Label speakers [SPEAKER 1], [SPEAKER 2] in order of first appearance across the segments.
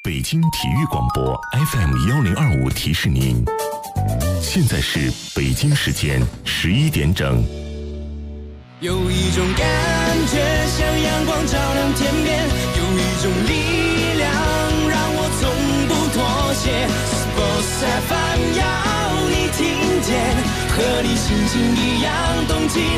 [SPEAKER 1] 北京体育广播 FM1025提示您，现在是北京时间11点整。
[SPEAKER 2] 有一种感觉像阳光照亮天边，有一种力量让我从不妥协。Sports FM 要你听见，和你心情一样动起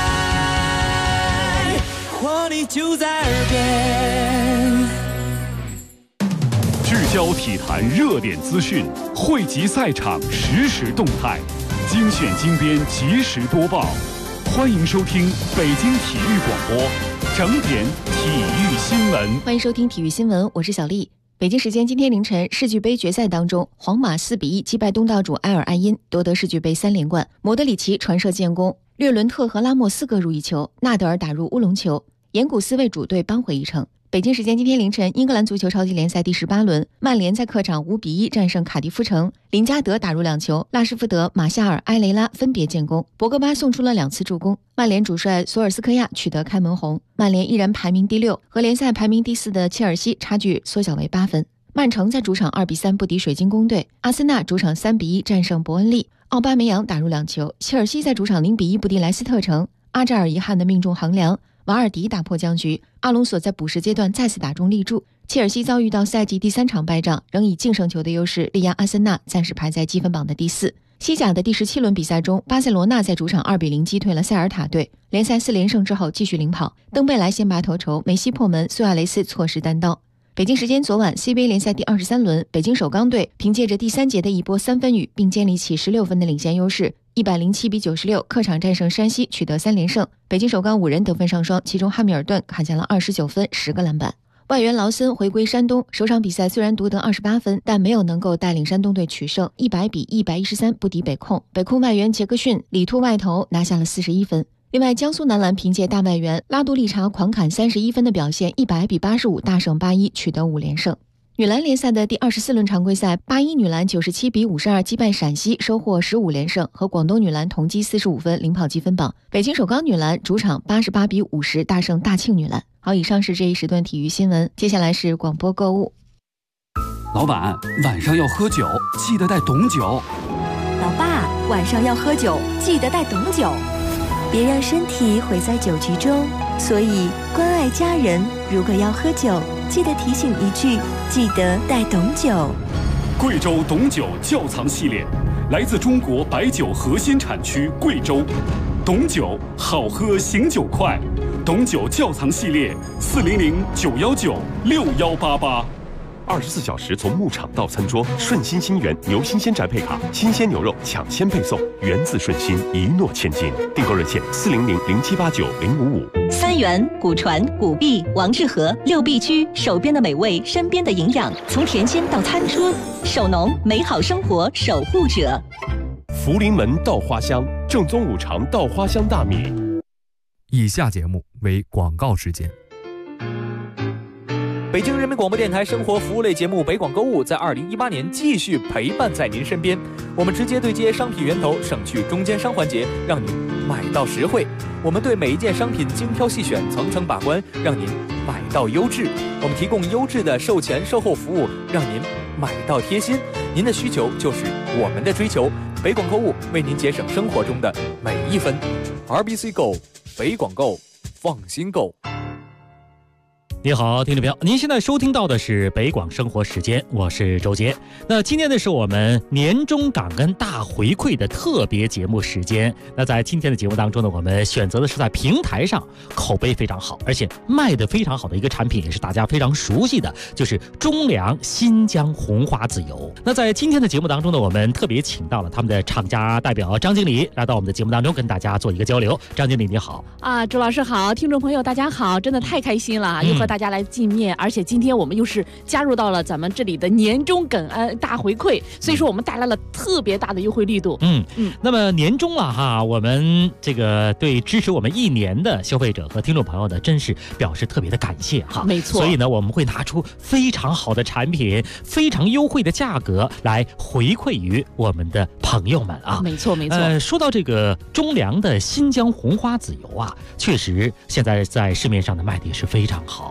[SPEAKER 2] 来，活力就在耳边。
[SPEAKER 3] 聚焦体坛热点资讯，汇集赛场实时动态，精选精编及时播报。欢迎收听北京体育广播整点体育新闻。
[SPEAKER 4] 欢迎收听体育新闻，我是小丽。北京时间今天凌晨，世俱杯决赛当中，皇马4-1击败东道主埃尔艾因，夺得世俱杯3连冠。莫德里奇传射建功，略伦特和拉莫斯各入一球，纳德尔打入乌龙球，严古斯为主队扳回一城。北京时间今天凌晨，英格兰足球超级联赛第18轮，曼联在客场5-1战胜卡迪夫城，林加德打入2球，拉什福德、马夏尔、埃雷拉分别建功，博格巴送出了2次助攻。曼联主帅索尔斯克亚取得开门红，曼联依然排名第6，和联赛排名第4的切尔西差距缩小为8分。曼城在主场2-3不敌水晶宫队，阿森纳主场3-1战胜伯恩利，奥巴梅扬打入2球，切尔西在主场0-1不敌莱斯特城，阿扎尔遗憾的命中横梁，瓦尔迪打破僵局，阿隆索在补时阶段再次打中立柱，切尔西遭遇到赛季第3场败仗，仍以净胜球的优势力压阿森纳，暂时排在积分榜的第4。西甲的第17轮比赛中，巴塞罗那在主场2-0击退了塞尔塔队，联赛4连胜之后继续领跑，登贝莱先拔头筹，梅西破门，苏亚雷斯错失单刀。北京时间昨晚 CBA 联赛第23轮，北京首钢队凭借着第3节的一波3分雨，并建立起16分的领先优势，107-96客场战胜山西，取得3连胜。北京首钢5人得分上双，其中汉密尔顿砍下了29分10个篮板。外援劳森回归山东，首场比赛虽然夺得28分，但没有能够带领山东队取胜，100-113不敌北控。北控外援杰克逊里突外投拿下了41分。另外，江苏男篮凭借大外援拉杜利查狂砍31分的表现，100-85大胜81，取得5连胜。女篮联赛的第24轮常规赛，81女篮97-52击败陕西，收获15连胜，和广东女篮同积45分，领跑积分榜。北京首钢女篮主场88-50大胜大庆女篮。好，以上是这一时段体育新闻，接下来是广播购物。
[SPEAKER 5] 老板，晚上要喝酒，记得带董酒。
[SPEAKER 6] 老爸，晚上要喝酒，记得带董酒。别让身体毁在酒局中，所以关爱家人，如果要喝酒，记得提醒一句，记得带董酒。
[SPEAKER 3] 贵州董酒窖藏系列，来自中国白酒核心产区贵州。董酒好喝醒酒快，董酒窖藏系列400-919-6188。
[SPEAKER 7] 24小时从牧场到餐桌，顺心新源牛新鲜宅配卡，新鲜牛肉抢先配送，源自顺心，一诺千金。订购热线400-0789-055。
[SPEAKER 8] 三元、古传、古币、王致和6必居，手边的美味，身边的营养，从甜心到餐桌，手农美好生活守护者。
[SPEAKER 7] 福临门稻花香，正宗五常稻花香大米。
[SPEAKER 9] 以下节目为广告时间。
[SPEAKER 10] 北京人民广播电台生活服务类节目北广购物在2018年继续陪伴在您身边，我们直接对接商品源头，省去中间商环节，让您买到实惠。我们对每一件商品精挑细选，层层把关，让您买到优质。我们提供优质的售前售后服务，让您买到贴心。您的需求就是我们的追求，北广购物为您节省生活中的每一分。RBC Go， 北广购，放心购。
[SPEAKER 11] 你好，听众朋友，您现在收听到的是北广生活时间，我是周杰。那今天呢是我们年终感恩大回馈的特别节目时间。那在今天的节目当中呢，我们选择的是在平台上口碑非常好，而且卖得非常好的一个产品，也是大家非常熟悉的，就是中粮新疆红花籽油。那在今天的节目当中呢，我们特别请到了他们的厂家代表张经理来到我们的节目当中，跟大家做一个交流。张经理你好。
[SPEAKER 12] 周老师好，听众朋友大家好，真的太开心了，又和大家来见面，而且今天我们又是加入到了咱们这里的年终感恩大回馈，所以说我们带来了特别大的优惠力度。
[SPEAKER 11] 那么年终了哈，我们这个对支持我们1年的消费者和听众朋友呢，真是表示特别的感谢哈。
[SPEAKER 12] 没错，
[SPEAKER 11] 所以呢，我们会拿出非常好的产品，非常优惠的价格来回馈于我们的朋友们啊。
[SPEAKER 12] 没错没错。
[SPEAKER 11] 说到这个中粮的新疆红花籽油啊，确实现在在市面上的卖的也是非常好。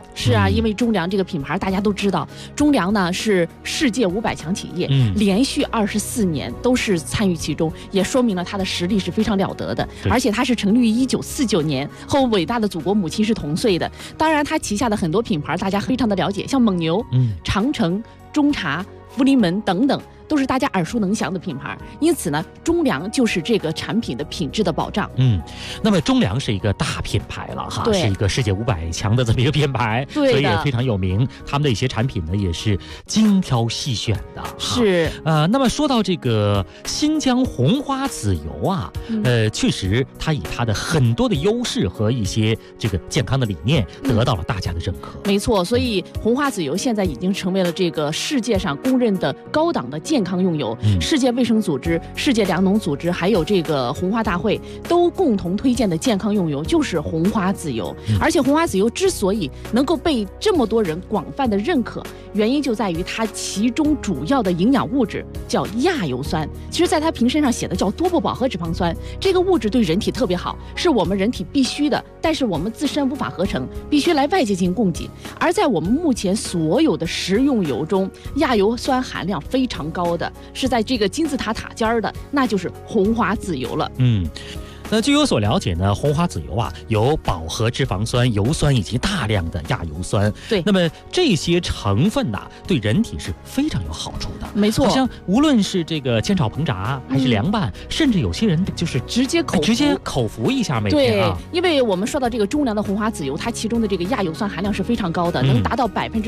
[SPEAKER 12] 是啊，因为中粮这个品牌大家都知道，中粮呢是世界500强企业，连续24年都是参与其中，也说明了它的实力是非常了得的。而且它是成立于1949年，和伟大的祖国母亲是同岁的。当然，它旗下的很多品牌大家非常的了解，像蒙牛、长城、中茶、福临门等等，都是大家耳熟能详的品牌。因此呢，中粮就是这个产品的品质的保障。
[SPEAKER 11] 那么中粮是一个大品牌了哈，是一个世界500强的这么一个品牌，所以也非常有名。他们的一些产品呢，也是精挑细选的。
[SPEAKER 12] 是
[SPEAKER 11] 那么说到这个新疆红花籽油啊，确实它以它的很多的优势和一些这个健康的理念得到了大家的认可。
[SPEAKER 12] 没错，所以红花籽油现在已经成为了这个世界上公认的高档的健康用油。世界卫生组织、世界粮农组织还有这个红花大会都共同推荐的健康用油就是红花籽油。而且红花籽油之所以能够被这么多人广泛的认可，原因就在于它其中主要的营养物质叫亚油酸。其实在它瓶身上写的叫多不饱和脂肪酸，这个物质对人体特别好，是我们人体必须的，但是我们自身无法合成，必须来外界进行供给。而在我们目前所有的食用油中，亚油酸含量非常高的是在这个金字塔塔尖的，那就是红花籽油了。
[SPEAKER 11] 那据我所了解呢，红花籽油啊有饱和脂肪酸、油酸以及大量的亚油酸。
[SPEAKER 12] 对，
[SPEAKER 11] 那么这些成分呐，对人体是非常有好处的。
[SPEAKER 12] 没错，
[SPEAKER 11] 好像无论是这个煎炒烹炸，还是凉拌，甚至有些人就是直接口服一下每天啊。
[SPEAKER 12] 对，因为我们说到这个中粮的红花籽油，它其中的这个亚油酸含量是非常高的，能达到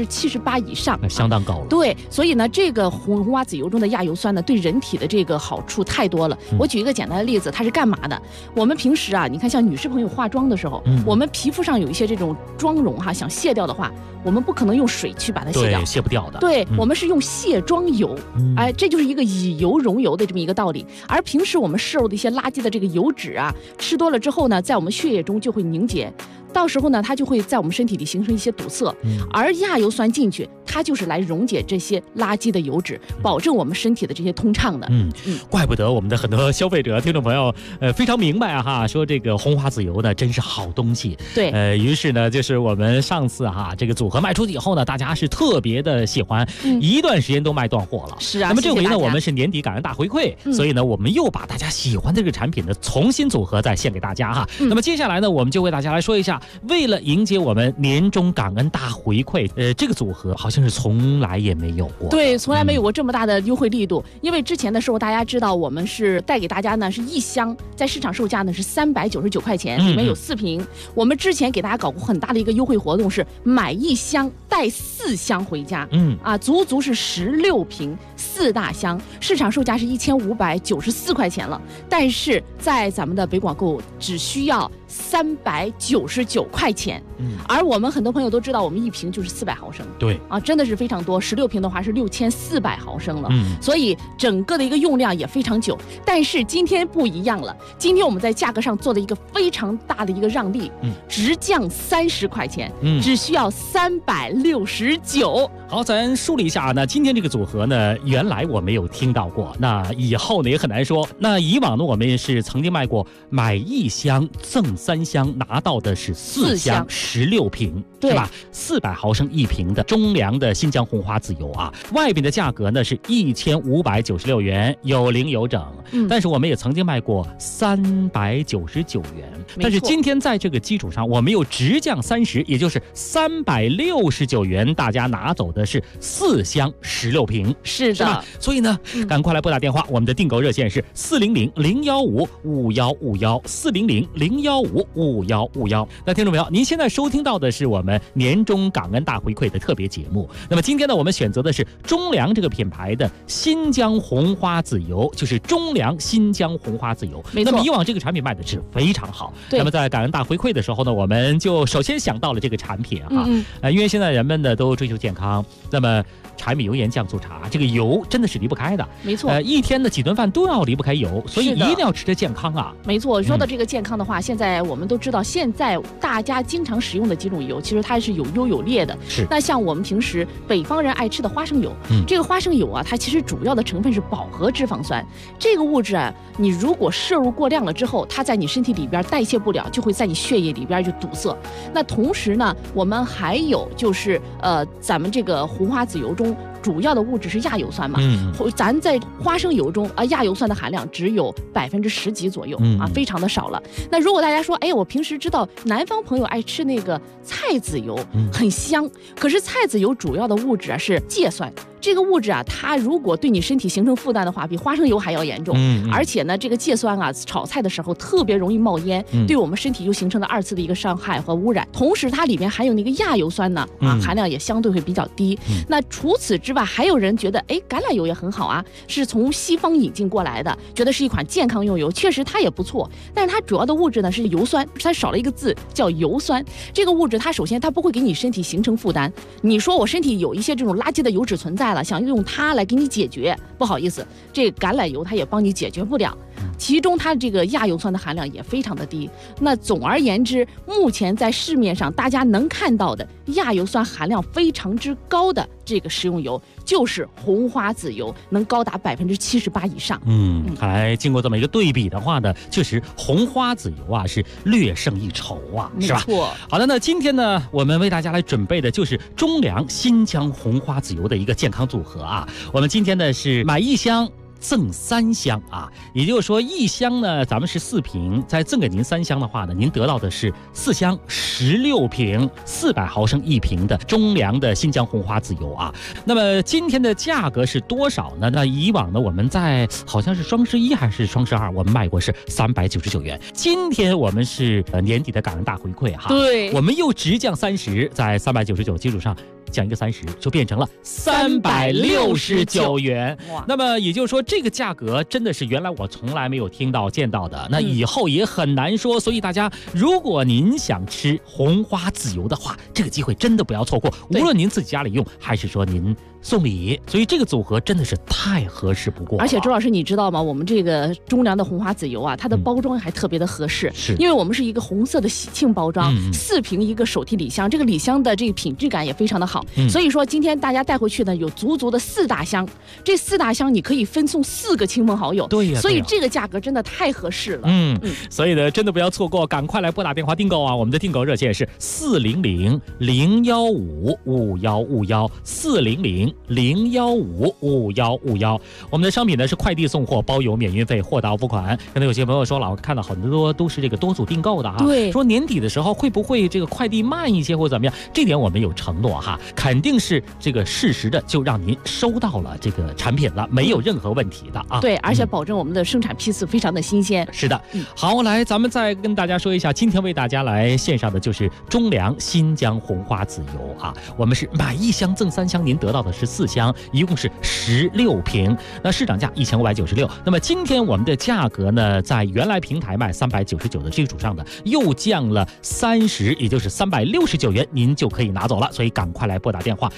[SPEAKER 12] 78%以上，
[SPEAKER 11] 相当高了。
[SPEAKER 12] 对，所以呢，这个红花籽油中的亚油酸呢，对人体的这个好处太多了。我举一个简单的例子，它是干嘛的？我们平时啊，你看像女士朋友化妆的时候，我们皮肤上有一些这种妆容哈，想卸掉的话，我们不可能用水去把它卸掉，
[SPEAKER 11] 对，卸不掉的。
[SPEAKER 12] 对，我们是用卸妆油，这就是一个以油溶油的这么一个道理。而平时我们摄入的一些垃圾的这个油脂啊，吃多了之后呢，在我们血液中就会凝结。到时候呢，它就会在我们身体里形成一些堵塞，而亚油酸进去，它就是来溶解这些垃圾的油脂，保证我们身体的这些通畅的。
[SPEAKER 11] 怪不得我们的很多消费者、听众朋友，非常明白啊哈，说这个红花籽油呢真是好东西。
[SPEAKER 12] 对，
[SPEAKER 11] 于是呢，就是我们上次哈这个组合卖出去以后呢，大家是特别的喜欢，一段时间都卖断货了。
[SPEAKER 12] 是啊，
[SPEAKER 11] 那么这回呢，我们是年底感恩大回馈，所以呢，我们又把大家喜欢的这个产品呢重新组合再献给大家哈。那么接下来呢，我们就为大家来说一下。为了迎接我们年终感恩大回馈，这个组合好像是从来也没有过。
[SPEAKER 12] 对，从来没有过这么大的优惠力度。因为之前的时候，大家知道我们是带给大家呢是一箱，在市场售价呢是399块钱，里面有4瓶。我们之前给大家搞过很大的一个优惠活动，是买1箱带4箱回家。足足是16瓶4大箱，市场售价是1594块钱了。但是在咱们的北广购只需要399块钱，而我们很多朋友都知道，我们1瓶就是400毫升，
[SPEAKER 11] 对
[SPEAKER 12] 啊，真的是非常多。16瓶的话是6400毫升了，所以整个的一个用量也非常久。但是今天不一样了，今天我们在价格上做了一个非常大的一个让利，直降30块钱，只需要369。
[SPEAKER 11] 好，咱梳理一下呢，今天这个组合呢，原来我没有听到过，那以后呢也很难说。那以往呢，我们是曾经卖过买1箱赠3箱，拿到的是4箱16瓶，是吧？400毫升1瓶的中粮的新疆红花籽油啊，外边的价格呢是1596元，有零有整。但是我们也曾经卖过399元，但是今天在这个基础上，我们又直降30，也就是369元，大家拿走的是4箱16瓶，
[SPEAKER 12] 是的。
[SPEAKER 11] 所以呢，赶快来拨打电话，我们的订购热线是400-015-5151，400-015-5151。那听众朋友，您现在收听到的是我们年终感恩大回馈的特别节目。那么今天呢，我们选择的是中粮这个品牌的新疆红花籽油，就是中粮新疆红花籽油。
[SPEAKER 12] 没错。
[SPEAKER 11] 那么以往这个产品卖的是非常好。那么在感恩大回馈的时候呢，我们就首先想到了这个产品哈，因为现在人们呢都追求健康，那么柴米油盐酱醋茶，这个油真的是离不开的。
[SPEAKER 12] 没错。
[SPEAKER 11] 一天的几顿饭都要离不开油，所以一定要吃得健康啊。
[SPEAKER 12] 没错，说到这个健康的话，现在我们都知道，现在大家经常使用的几种油，其实它是有优有劣的。
[SPEAKER 11] 是。
[SPEAKER 12] 那像我们平时北方人爱吃的花生油，这个花生油啊，它其实主要的成分是饱和脂肪酸。这个物质啊，你如果摄入过量了之后，它在你身体里边代谢不了，就会在你血液里边就堵塞。那同时呢，我们还有就是咱们这个红花籽油中主要的物质是亚油酸嘛，咱在花生油中亚油酸的含量只有10%几左右啊，非常的少了。那如果大家说，哎，我平时知道南方朋友爱吃那个菜籽油，很香，可是菜籽油主要的物质啊是芥酸。这个物质啊，它如果对你身体形成负担的话，比花生油还要严重。而且呢，这个芥酸啊，炒菜的时候特别容易冒烟，对我们身体又形成了2次的一个伤害和污染。同时，它里面含有那个亚油酸呢，含量也相对会比较低。那除此之外，还有人觉得，哎，橄榄油也很好啊，是从西方引进过来的，觉得是一款健康用油，确实它也不错。但是它主要的物质呢是油酸，它少了一个字叫油酸。这个物质它首先它不会给你身体形成负担。你说我身体有一些这种垃圾的油脂存在了，想用它来给你解决，不好意思，这个橄榄油它也帮你解决不了。其中它这个亚油酸的含量也非常的低。那总而言之，目前在市面上大家能看到的亚油酸含量非常之高的这个食用油，就是红花籽油，能高达78%以上。
[SPEAKER 11] 看来经过这么一个对比的话呢，确实红花籽油啊是略胜一筹啊，是吧？
[SPEAKER 12] 没错。
[SPEAKER 11] 好的，那今天呢，我们为大家来准备的就是中粮新疆红花籽油的一个健康组合啊。我们今天呢是买1箱赠3箱啊，也就是说1箱呢咱们是4瓶，再赠给您3箱的话呢，您得到的是4箱16瓶400毫升1瓶的中粮的新疆红花籽油啊。那么今天的价格是多少呢？那以往呢我们在好像是双11还是双12，我们卖过是399元。今天我们是年底的感恩大回馈哈，
[SPEAKER 12] 对，
[SPEAKER 11] 我们又直降30，在399基础上降一个30，就变成了369元。那么也就是说，这个价格真的是原来我从来没有听到见到的，那以后也很难说。所以大家，如果您想吃红花籽油的话，这个机会真的不要错过。无论您自己家里用，还是说您送礼，所以这个组合真的是太合适不过了。
[SPEAKER 12] 而且周老师，你知道吗？我们这个中粮的红花籽油啊，它的包装还特别的合适，
[SPEAKER 11] 是
[SPEAKER 12] 因为我们是一个红色的喜庆包装，4瓶一个手提礼箱，这个礼箱的这个品质感也非常的好。所以说今天大家带回去呢，有足足的4大箱，这4大箱你可以分送4个亲朋好友。
[SPEAKER 11] 对呀，
[SPEAKER 12] 所以这个价格真的太合适了。
[SPEAKER 11] 所以呢，真的不要错过，赶快来拨打电话订购啊！我们的订购热线是400-015-5151，400-015-5151。我们的商品呢是快递送货，包邮免运费，货到付款。可能有些朋友说了，我看到很多都是这个多组订购的哈，
[SPEAKER 12] 对，
[SPEAKER 11] 说年底的时候会不会这个快递慢一些或怎么样？这点我们有承诺哈，肯定是这个适时的就让您收到了这个产品了，没有任何问题的啊。
[SPEAKER 12] 对，而且保证我们的生产批次非常的新鲜。
[SPEAKER 11] 是的，好，来咱们再跟大家说一下，今天为大家来献上的就是中粮新疆红花籽油啊。我们是买1箱赠3箱，您得到的是4箱，一共是16瓶。那市场价1596，那么今天我们的价格呢，在原来平台卖399的基础上的又降了30，也就是369元，您就可以拿走了。所以赶快来拨打电话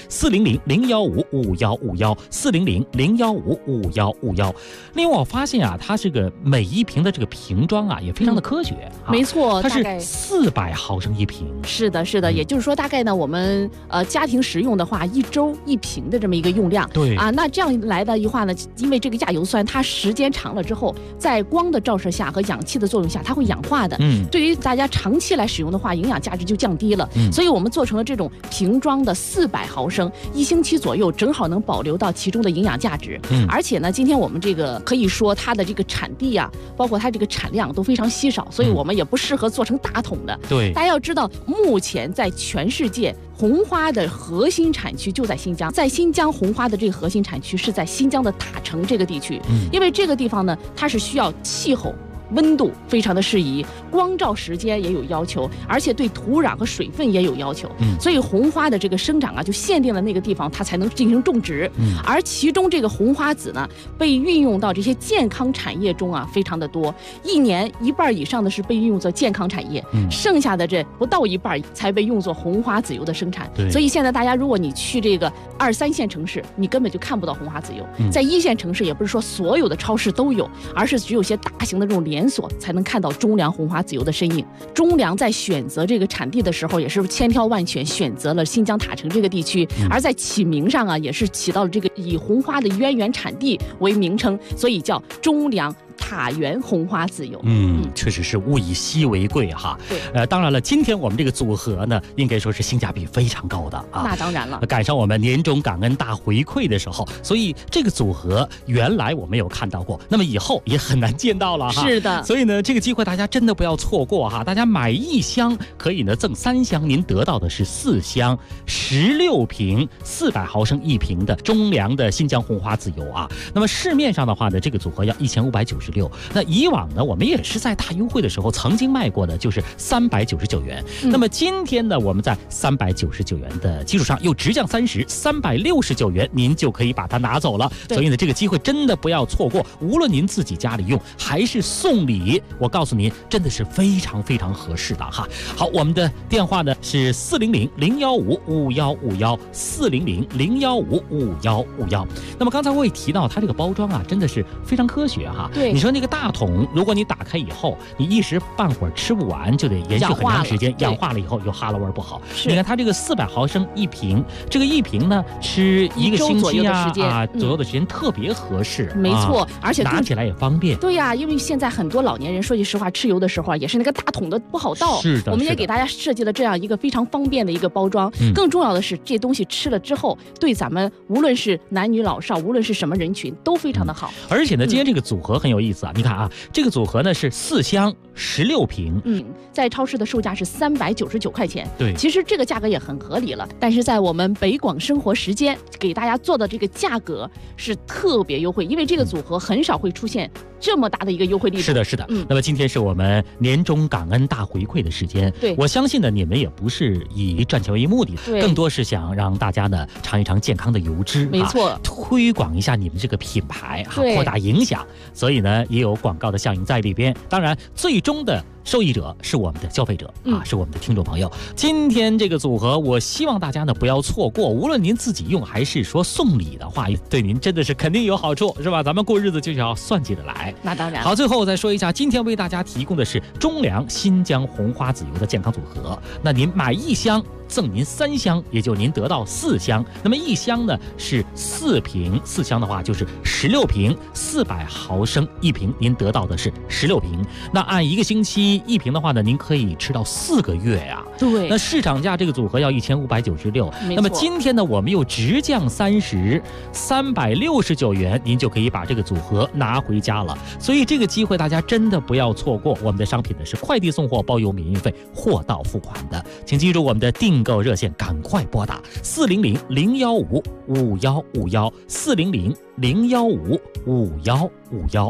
[SPEAKER 11] 400-015-5151，400-015-5151。另外我发现啊，它这个每一瓶的这个瓶装啊也非常的科学，
[SPEAKER 12] 没错，
[SPEAKER 11] 它是400毫升1瓶。
[SPEAKER 12] 是的，是的，也就是说大概呢，我们家庭食用的话，1周1瓶的这么一个用量。
[SPEAKER 11] 对
[SPEAKER 12] 啊，那这样来的话呢，因为这个亚油酸它时间长了之后，在光的照射下和氧气的作用下，它会氧化的。对于大家长期来使用的话，营养价值就降低了。所以我们做成了这种瓶装的400毫升，1星期左右正好能保留到其中的营养价值。而且呢，今天我们这个可以说它的这个产地啊，包括它这个产量都非常稀少，所以我们也不适合做成大桶的。
[SPEAKER 11] 对，
[SPEAKER 12] 大家要知道，目前在全世界红花的核心产区就在新疆，在新疆红花的这个核心产区是在新疆的塔城这个地区，因为这个地方呢，它是需要气候温度非常的适宜，光照时间也有要求，而且对土壤和水分也有要求。所以红花的这个生长啊，就限定了那个地方它才能进行种植。而其中这个红花籽呢，被运用到这些健康产业中啊，非常的多。1年1半以上的是被运用作健康产业，剩下的这不到1半才被用作红花籽油的生产。所以现在大家如果你去这个2、3线城市，你根本就看不到红花籽油。在1线城市，也不是说所有的超市都有，而是只有些大型的这种连锁才能看到中粮红花籽油的身影。中粮在选择这个产地的时候，也是千挑万选选择了新疆塔城这个地区，而在起名上啊，也是起到了这个以红花的渊源产地为名称，所以叫中粮塔源红花籽油。
[SPEAKER 11] 确实是物以稀为贵哈。
[SPEAKER 12] 对，
[SPEAKER 11] 当然了，今天我们这个组合呢，应该说是性价比非常高的啊。
[SPEAKER 12] 那当然了，
[SPEAKER 11] 赶上我们年终感恩大回馈的时候，所以这个组合原来我们有看到过，那么以后也很难见到了哈。
[SPEAKER 12] 是的，
[SPEAKER 11] 所以呢，这个机会大家真的不要错过哈。大家买1箱可以呢赠3箱，您得到的是4箱16瓶400毫升1瓶的中粮的新疆红花籽油啊。那么市面上的话呢，这个组合要1596。那以往呢，我们也是在大优惠的时候曾经卖过的，就是399元。那么今天呢，我们在399元的基础上又直降30，369元，您就可以把它拿走了。所以呢，这个机会真的不要错过，无论您自己家里用还是送礼，我告诉您，真的是非常非常合适的哈。好，我们的电话呢是400-015-5151，400-015-5151。那么刚才我也提到，它这个包装啊，真的是非常科学哈。
[SPEAKER 12] 对，
[SPEAKER 11] 你说那个大桶，如果你打开以后，你一时半会儿吃不完，就得延续很长时间，氧化了以后又哈喇味不好。你看它这个400毫升1瓶，这个1瓶呢吃1个星期左右的时间特别合适。
[SPEAKER 12] 没错，而且
[SPEAKER 11] 拿起来也方便。
[SPEAKER 12] 对呀，因为现在很多老年人说句实话，吃油的时候啊，也是那个大桶的不好倒。
[SPEAKER 11] 是的，
[SPEAKER 12] 我们也给大家设计了这样一个非常方便的一个包装。更重要的是，这东西吃了之后，对咱们无论是男女老少，无论是什么人群，都非常的好。
[SPEAKER 11] 而且呢，今天这个组合很有意思啊，你看啊，这个组合呢是4箱16瓶，
[SPEAKER 12] 在超市的售价是399块钱。
[SPEAKER 11] 对，
[SPEAKER 12] 其实这个价格也很合理了，但是在我们北广生活时间给大家做的这个价格是特别优惠，因为这个组合很少会出现这么大的一个优惠力度。
[SPEAKER 11] 是的，是的。那么今天是我们年终感恩大回馈的时间。
[SPEAKER 12] 对，
[SPEAKER 11] 我相信呢，你们也不是以赚钱为目的，更多是想让大家呢尝一尝健康的油脂，
[SPEAKER 12] 没错，
[SPEAKER 11] 推广一下你们这个品牌哈，扩大影响。所以呢，也有广告的效应在里边。当然，最终的受益者是我们的消费者啊，是我们的听众朋友。今天这个组合，我希望大家呢不要错过，无论您自己用还是说送礼的话，对您真的是肯定有好处，是吧？咱们过日子就要算计得来。
[SPEAKER 12] 那当然。
[SPEAKER 11] 好，最后我再说一下，今天为大家提供的是中粮新疆红花籽油的健康组合。那您买1箱赠您3箱，也就您得到4箱。那么1箱呢是4瓶，4箱的话就是16瓶，400毫升1瓶，您得到的是16瓶。那按1个星期1瓶的话呢，您可以吃到4个月呀。
[SPEAKER 12] 对。
[SPEAKER 11] 那市场价这个组合要1596，那么今天呢我们又直降30，369元，您就可以把这个组合拿回家了。所以这个机会大家真的不要错过。我们的商品呢是快递送货包邮免运费，货到付款的，请记住我们的订购热线，赶快拨打400-015-5151，400-015-5151。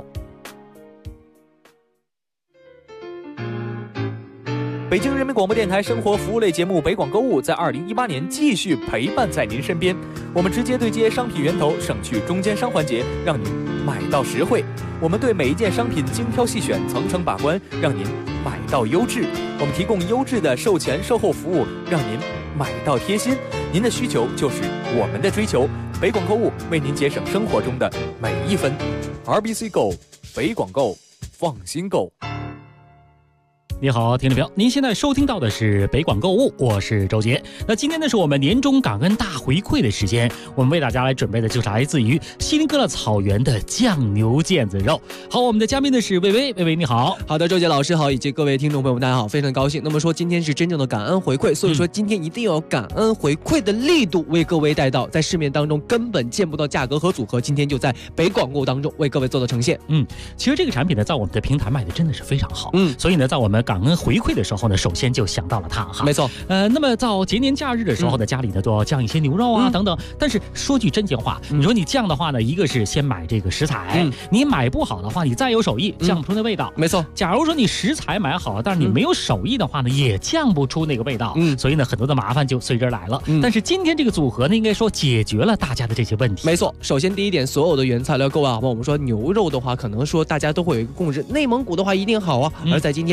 [SPEAKER 10] 北京人民广播电台生活服务类节目北广购物在2018年继续陪伴在您身边。我们直接对接商品源头，省去中间商环节，让您买到实惠。我们对每一件商品精挑细选，层层把关，让您买到优质。我们提供优质的售前售后服务，让您买到贴心。您的需求就是我们的追求。北广购物为您节省生活中的每一分。RBC Go， 北广购，放心购。
[SPEAKER 11] 你好，听众朋友，您现在收听到的是北广购物，我是周杰。那今天呢是我们年终感恩大回馈的时间，我们为大家来准备的就是来自于锡林哥勒草原的酱牛腱子肉。好，我们的嘉宾呢是薇薇，薇薇你好。
[SPEAKER 13] 好的，周杰老师好，以及各位听众朋友们大家好，非常高兴。那么说今天是真正的感恩回馈，所以说今天一定要感恩回馈的力度为各位带到，在市面当中根本见不到价格和组合，今天就在北广购当中为各位做的呈现。
[SPEAKER 11] 其实这个产品呢在我们的平台卖的真的是非常好，所以呢在我们感恩回馈的时候呢，首先就想到了它哈。
[SPEAKER 13] 没错。
[SPEAKER 11] 那么到节年假日的时候呢，家里呢都要酱一些牛肉啊等等。但是说句真心话，你说你酱的话呢，一个是先买这个食材，你买不好的话，你再有手艺酱不出那味道。
[SPEAKER 13] 没错。
[SPEAKER 11] 假如说你食材买好了，但是你没有手艺的话呢，也酱不出那个味道。所以呢，很多的麻烦就随之而来了。但是今天这个组合呢，应该说解决了大家的这些问题。
[SPEAKER 13] 没错。首先第一点，所有的原材料够啊。我们说牛肉的话，可能说大家都会有一个共识，内蒙古的话一定好啊。而在今天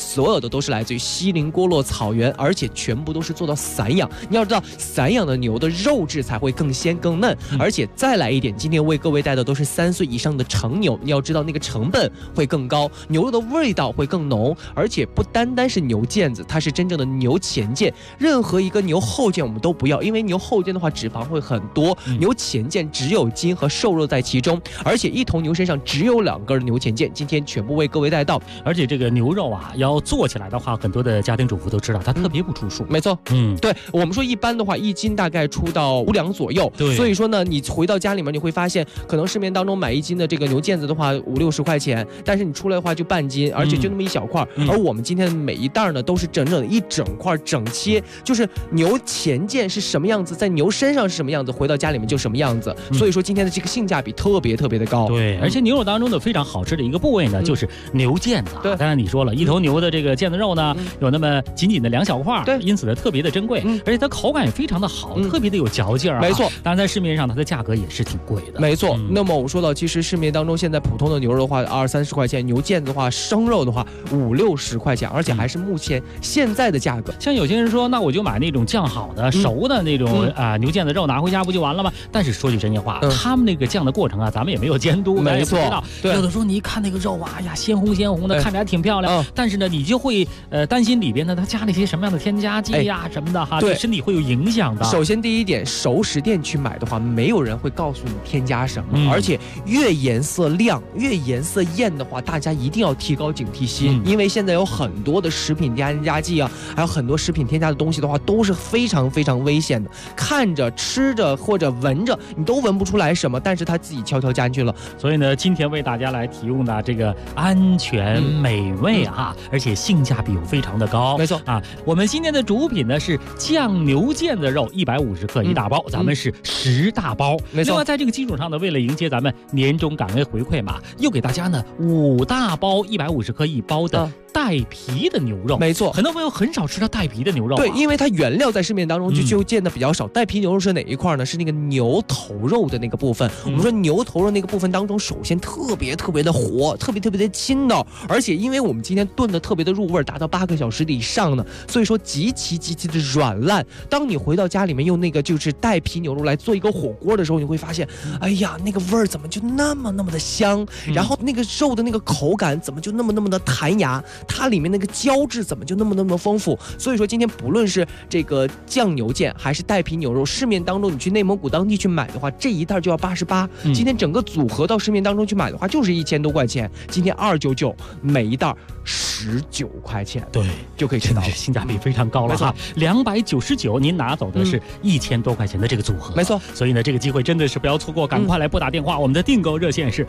[SPEAKER 13] 所有的都是来自于锡林郭勒草原，而且全部都是做到散养。你要知道，散养的牛的肉质才会更鲜更嫩，而且再来一点，今天为各位带的都是3岁以上的成牛。你要知道，那个成本会更高，牛肉的味道会更浓，而且不单单是牛腱子，它是真正的牛前腱。任何一个牛后腱我们都不要，因为牛后腱的话脂肪会很多，牛前腱只有筋和瘦肉在其中，而且一头牛身上只有2根牛前腱。今天全部为各位带到，
[SPEAKER 11] 而且这个牛肉啊，要做起来的话，很多的家庭主妇都知道，它特别不出数。
[SPEAKER 13] 没错，对，我们说一般的话，1斤大概出到5两左右。对，所以说呢，你回到家里面，你会发现，可能市面当中买1斤的这个牛腱子的话，50-60块钱，但是你出来的话就半斤，而且就那么一小块。而我们今天的每一袋呢，都是整整的一整块整切，就是牛前腱是什么样子，在牛身上是什么样子，回到家里面就什么样子。所以说今天的这个性价比特别特别的高。
[SPEAKER 11] 对，而且牛肉当中的非常好吃的一个部位呢，就是牛腱子。对，当然你说了，一头牛的这个腱子肉呢，有那么紧紧的2小块，对，因此呢特别的珍贵，而且它口感也非常的好，特别的有嚼劲儿。没错，当然在市面上它的价格也是挺贵的。
[SPEAKER 13] 没错，那么我说到，其实市面当中现在普通的牛肉的话20-30块钱，牛腱子的话生肉的话50-60块钱，而且还是目前现在的价格。
[SPEAKER 11] 像有些人说，那我就买那种酱好的、熟的那种牛腱子肉拿回家不就完了吗？但是说句真心话，他们那个酱的过程啊，咱们也没有监督，没错，对。有的时候你一看那个肉啊呀，鲜红的，看着还挺漂亮，但是呢，你就会担心里边呢它加了一些什么样的添加剂呀什么的哈，对身体会有影响的。
[SPEAKER 13] 首先第一点，熟食店去买的话，没有人会告诉你添加什么，而且越颜色亮、越颜色艳的话，大家一定要提高警惕心，因为现在有很多的食品添加剂啊，还有很多食品添加的东西的话，都是非常非常危险的。看着、吃着或者闻着，你都闻不出来什么，但是它自己悄悄加进去了。
[SPEAKER 11] 所以呢，今天为大家来提供的这个安全美味啊，而且性价比又非常的高。
[SPEAKER 13] 没错
[SPEAKER 11] 啊，我们今天的主品呢是酱牛腱子肉150克1大包，咱们是10大包。没错。另外在这个基础上呢，为了迎接咱们年终感恩回馈嘛，又给大家呢5大包150克1包的带皮的牛肉。
[SPEAKER 13] 没错，
[SPEAKER 11] 很多朋友很少吃到带皮的牛肉。
[SPEAKER 13] 对，因为它原料在市面当中就见的比较少。带皮牛肉是哪一块呢？是那个牛头肉的那个部分。我们说牛头肉那个部分当中，首先特别特别的活，特别特别的筋道，而且因为我们今天炖的特别的入味，达到8个小时以上呢，所以说极其的软烂。当你回到家里面用那个就是带皮牛肉来做一个火锅的时候，你会发现，哎呀，那个味儿怎么就那么的香，然后那个肉的那个口感怎么就那么的弹牙，它里面那个胶质怎么就那么丰富。所以说今天不论是这个酱牛腱还是带皮牛肉，市面当中你去内蒙古当地去买的话，这一袋就要88，今天整个组合到市面当中去买的话就是1000多块钱，今天299，每一袋19块钱，
[SPEAKER 11] 对，
[SPEAKER 13] 就可以吃到，
[SPEAKER 11] 性价比非常高了哈。299，您拿走的是1000多块钱的这个组合，
[SPEAKER 13] 没错。
[SPEAKER 11] 所以呢，这个机会真的是不要错过，赶快来拨打电话，我们的订购热线是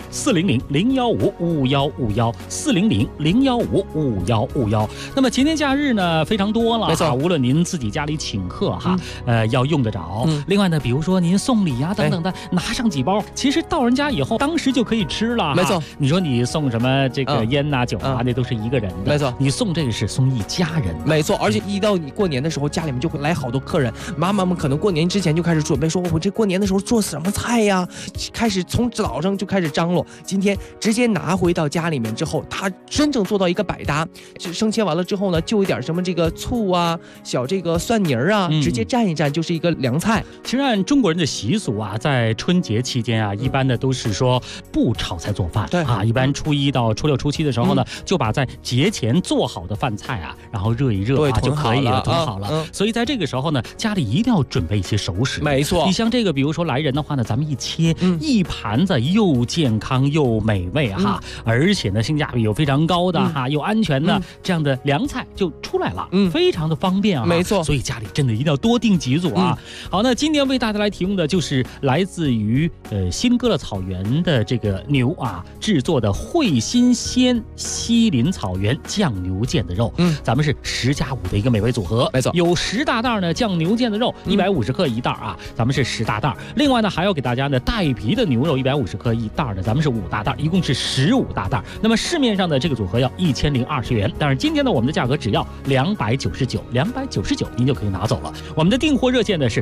[SPEAKER 11] 400-015-5151，400-015-5151。那么节年假日呢非常多了，没错，无论您自己家里请客哈，要用得着。另外呢，比如说您送礼呀等等的，拿上几包，其实到人家以后当时就可以吃了。
[SPEAKER 13] 没错，
[SPEAKER 11] 你说你送什么这个烟呐、酒啊，那都是一个人的。
[SPEAKER 13] 没错，
[SPEAKER 11] 你送这个是送一家人的。
[SPEAKER 13] 没错，而且一到你过年的时候，家里面就会来好多客人，妈妈们可能过年之前就开始准备，说我这过年的时候做什么菜呀，开始从早上就开始张罗。今天直接拿回到家里面之后，它真正做到一个百搭，生切完了之后呢，就一点什么这个醋啊、小这个蒜泥啊，直接蘸一蘸就是一个凉菜。
[SPEAKER 11] 其实按中国人的习俗啊，在春节期间啊，一般的都是说不炒菜做饭，对啊，一般初1到初6、初7的时候呢，就把在节前做好的饭菜啊，然后热一热啊就可以了，囤好了。所以在这个时候呢，家里一定要准备一些熟食。
[SPEAKER 13] 没错，
[SPEAKER 11] 你像这个，比如说来人的话呢，咱们一切一盘子又健康又美味哈，而且呢性价比又非常高的哈，又安全的这样的凉菜就出来了，非常的方便啊。
[SPEAKER 13] 没错，
[SPEAKER 11] 所以家里真的一定要多订几组啊。好，那今天为大家来提供的就是来自于锡林郭勒草原的这个牛啊制作的汇新鲜锡林草原酱牛腱的肉，咱们是10+5的一个美味组合。没错，有10大袋呢酱牛腱的肉150克1袋啊，咱们是10大袋。另外呢还要给大家呢带皮的牛肉150克1袋的，咱们是5大袋，一共是15大袋。那么市面上的这个组合要1020元，但是今天呢我们的价格只要299，您就可以拿走了。我们的订货热线呢是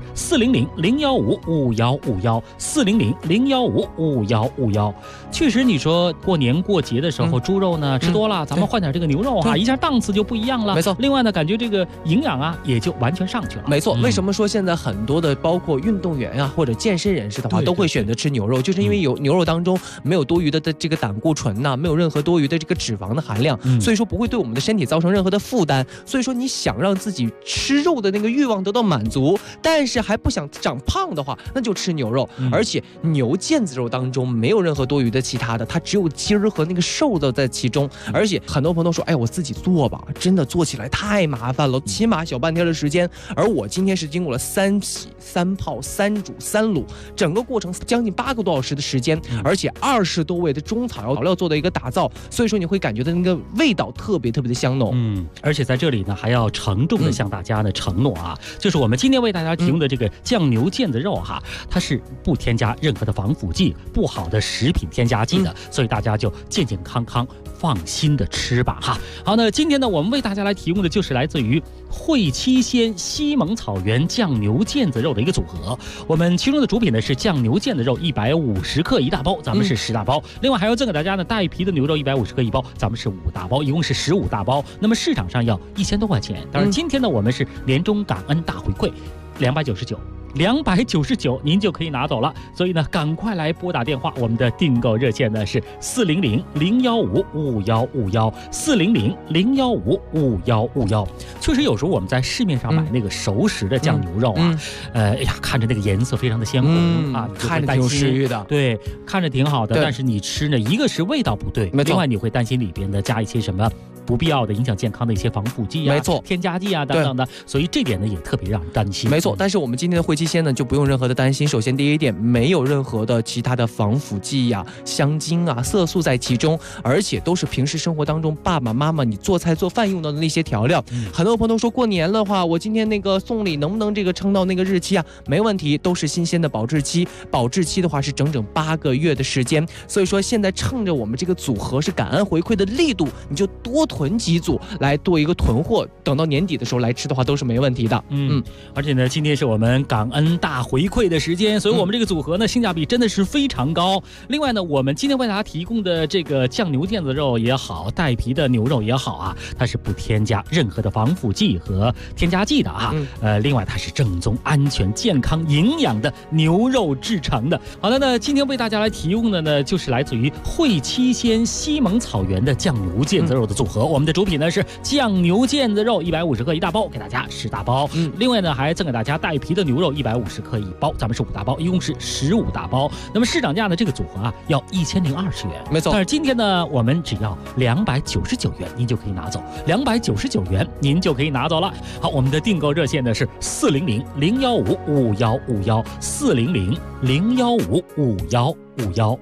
[SPEAKER 11] 400-015-5151，400-015-5151。确实，你说过年过节的时候，猪肉呢吃多了，咱们换点这个牛肉啊，一下档次就不一样了。
[SPEAKER 13] 没错。
[SPEAKER 11] 另外呢，感觉这个营养啊也就完全上去了。
[SPEAKER 13] 没错。为什么说现在很多的包括运动员啊或者健身人士的话都会选择吃牛肉，就是因为牛肉当中没有多余的这个胆固醇呐，没有任何多余的这个脂肪的含量，所以说不会对我们的身体造成任何的负担。所以说你想让自己吃肉的那个欲望得到满足，但是还不想长胖的话，那就吃牛肉。而且牛腱子肉当中没有任何多余的其他的，它只有筋儿和那个瘦的在其中。而且很多朋友说，哎，我自己做吧，真的做起来太麻烦了，起码小半天的时间。而我今天是经过了3洗、3泡、3煮、3卤，整个过程将近8个多小时的时间，而且20多味的中草料做的一个打造，所以说你会感觉到那个味道特别特别的香浓。
[SPEAKER 11] 而且在这里呢，还要郑重的向大家呢承诺啊，就是我们今天为大家提供的这个酱牛腱子肉哈，它是不添加任何的防腐剂、不好的食品添加剂的，所以大家就健健康康放心的吃吧哈。好，那今天呢，我们为大家来提供的就是来自于汇七鲜西蒙草原酱牛腱子肉的一个组合。我们其中的主品呢是酱牛腱子肉150克1大包，咱们是10大包。另外还要赠给大家呢带皮的牛肉150克1包，咱们是5大包，一共是15大包。那么市场上要1000多块钱，当然今天呢我们是年终感恩大回馈，299您就可以拿走了。所以呢赶快来拨打电话，我们的订购热线呢是400-015-515，400-015-515。确实有时候我们在市面上买那个熟食的酱牛肉啊，哎呀，看着那个颜色非常的鲜红啊，
[SPEAKER 13] 看着挺有食欲的，
[SPEAKER 11] 对，看着挺好的，但是你吃呢，一个是味道不对，另外你会担心里边的加一些什么不必要的影响健康的一些防腐剂啊，
[SPEAKER 13] 没错，
[SPEAKER 11] 添加剂啊等等的，所以这点呢也特别让人担心。
[SPEAKER 13] 没错，但是我们今天的汇七鲜呢就不用任何的担心。首先第一点，没有任何的其他的防腐剂呀、香精啊、色素在其中，而且都是平时生活当中爸爸妈妈你做菜做饭用到的那些调料。很多朋友说过年的话，我今天那个送礼能不能这个撑到那个日期啊？没问题，都是新鲜的保质期，保质期的话是整整8个月的时间。所以说现在趁着我们这个组合是感恩回馈的力度，你就多囤几组来做一个囤货，等到年底的时候来吃的话都是没问题的。
[SPEAKER 11] 而且呢，今天是我们感恩大回馈的时间，所以我们这个组合呢性价比真的是非常高。另外呢，我们今天为大家提供的这个酱牛腱子肉也好，带皮的牛肉也好啊，它是不添加任何的防腐剂和添加剂的啊。另外它是正宗、安全、健康、营养的牛肉制成的。好的呢，今天为大家来提供的呢就是来自于汇七鲜西蒙草原的酱牛腱子肉的组合。我们的主品呢是酱牛腱子肉150克1大包，给大家10大包。另外呢还赠给大家带皮的牛肉150克1包，咱们是5大包，一共是15大包。那么市场价呢这个组合啊要1020元，
[SPEAKER 13] 没错。
[SPEAKER 11] 但是今天呢我们只要299元，您就可以拿走，299元您就可以拿走了。好，我们的订购热线呢是400-015-5151，400-015-5151。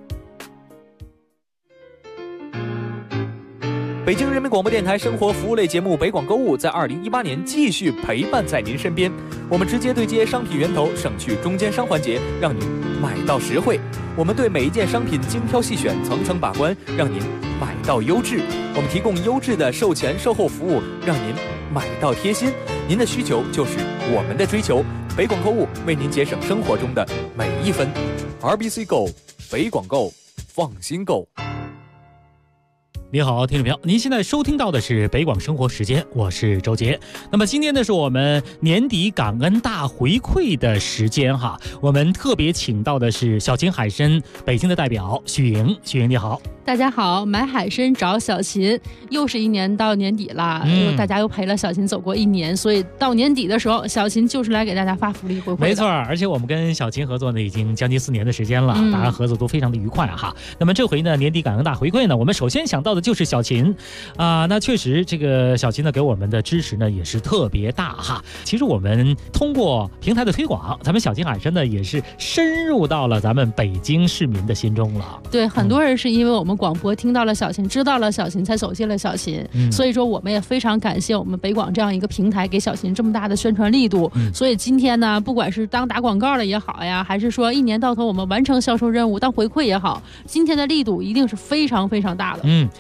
[SPEAKER 10] 北京人民广播电台生活服务类节目《北广购物》在2018年继续陪伴在您身边。我们直接对接商品源头，省去中间商环节，让您买到实惠。我们对每一件商品精挑细选，层层把关，让您买到优质。我们提供优质的售前售后服务，让您买到贴心。您的需求就是我们的追求。北广购物为您节省生活中的每一分。RBC Go， 北广购，放心购。
[SPEAKER 11] 你好，听众朋友，您现在收听到的是北广生活时间，我是周杰。那么今天呢是我们年底感恩大回馈的时间哈，我们特别请到的是小秦海参北京的代表许莹。许莹你好。
[SPEAKER 14] 大家好，买海参找小秦，又是一年到年底了，大家又陪了小秦走过一年，所以到年底的时候，小秦就是来给大家发福利回馈的。
[SPEAKER 11] 没错，而且我们跟小秦合作呢已经将近4年的时间了，大家合作都非常的愉快哈。那么这回呢年底感恩大回馈呢，我们首先想到的就是小秦那确实这个小秦呢给我们的支持呢也是特别大哈。其实我们通过平台的推广，咱们小秦海参呢也是深入到了咱们北京市民的心中了。
[SPEAKER 14] 对，很多人是因为我们广播听到了小秦，知道了小秦，才走进了小秦，所以说我们也非常感谢我们北广这样一个平台给小秦这么大的宣传力度。所以今天呢，不管是当打广告了也好呀，还是说一年到头我们完成销售任务当回馈也好，今天的力度一定是非常非常大的。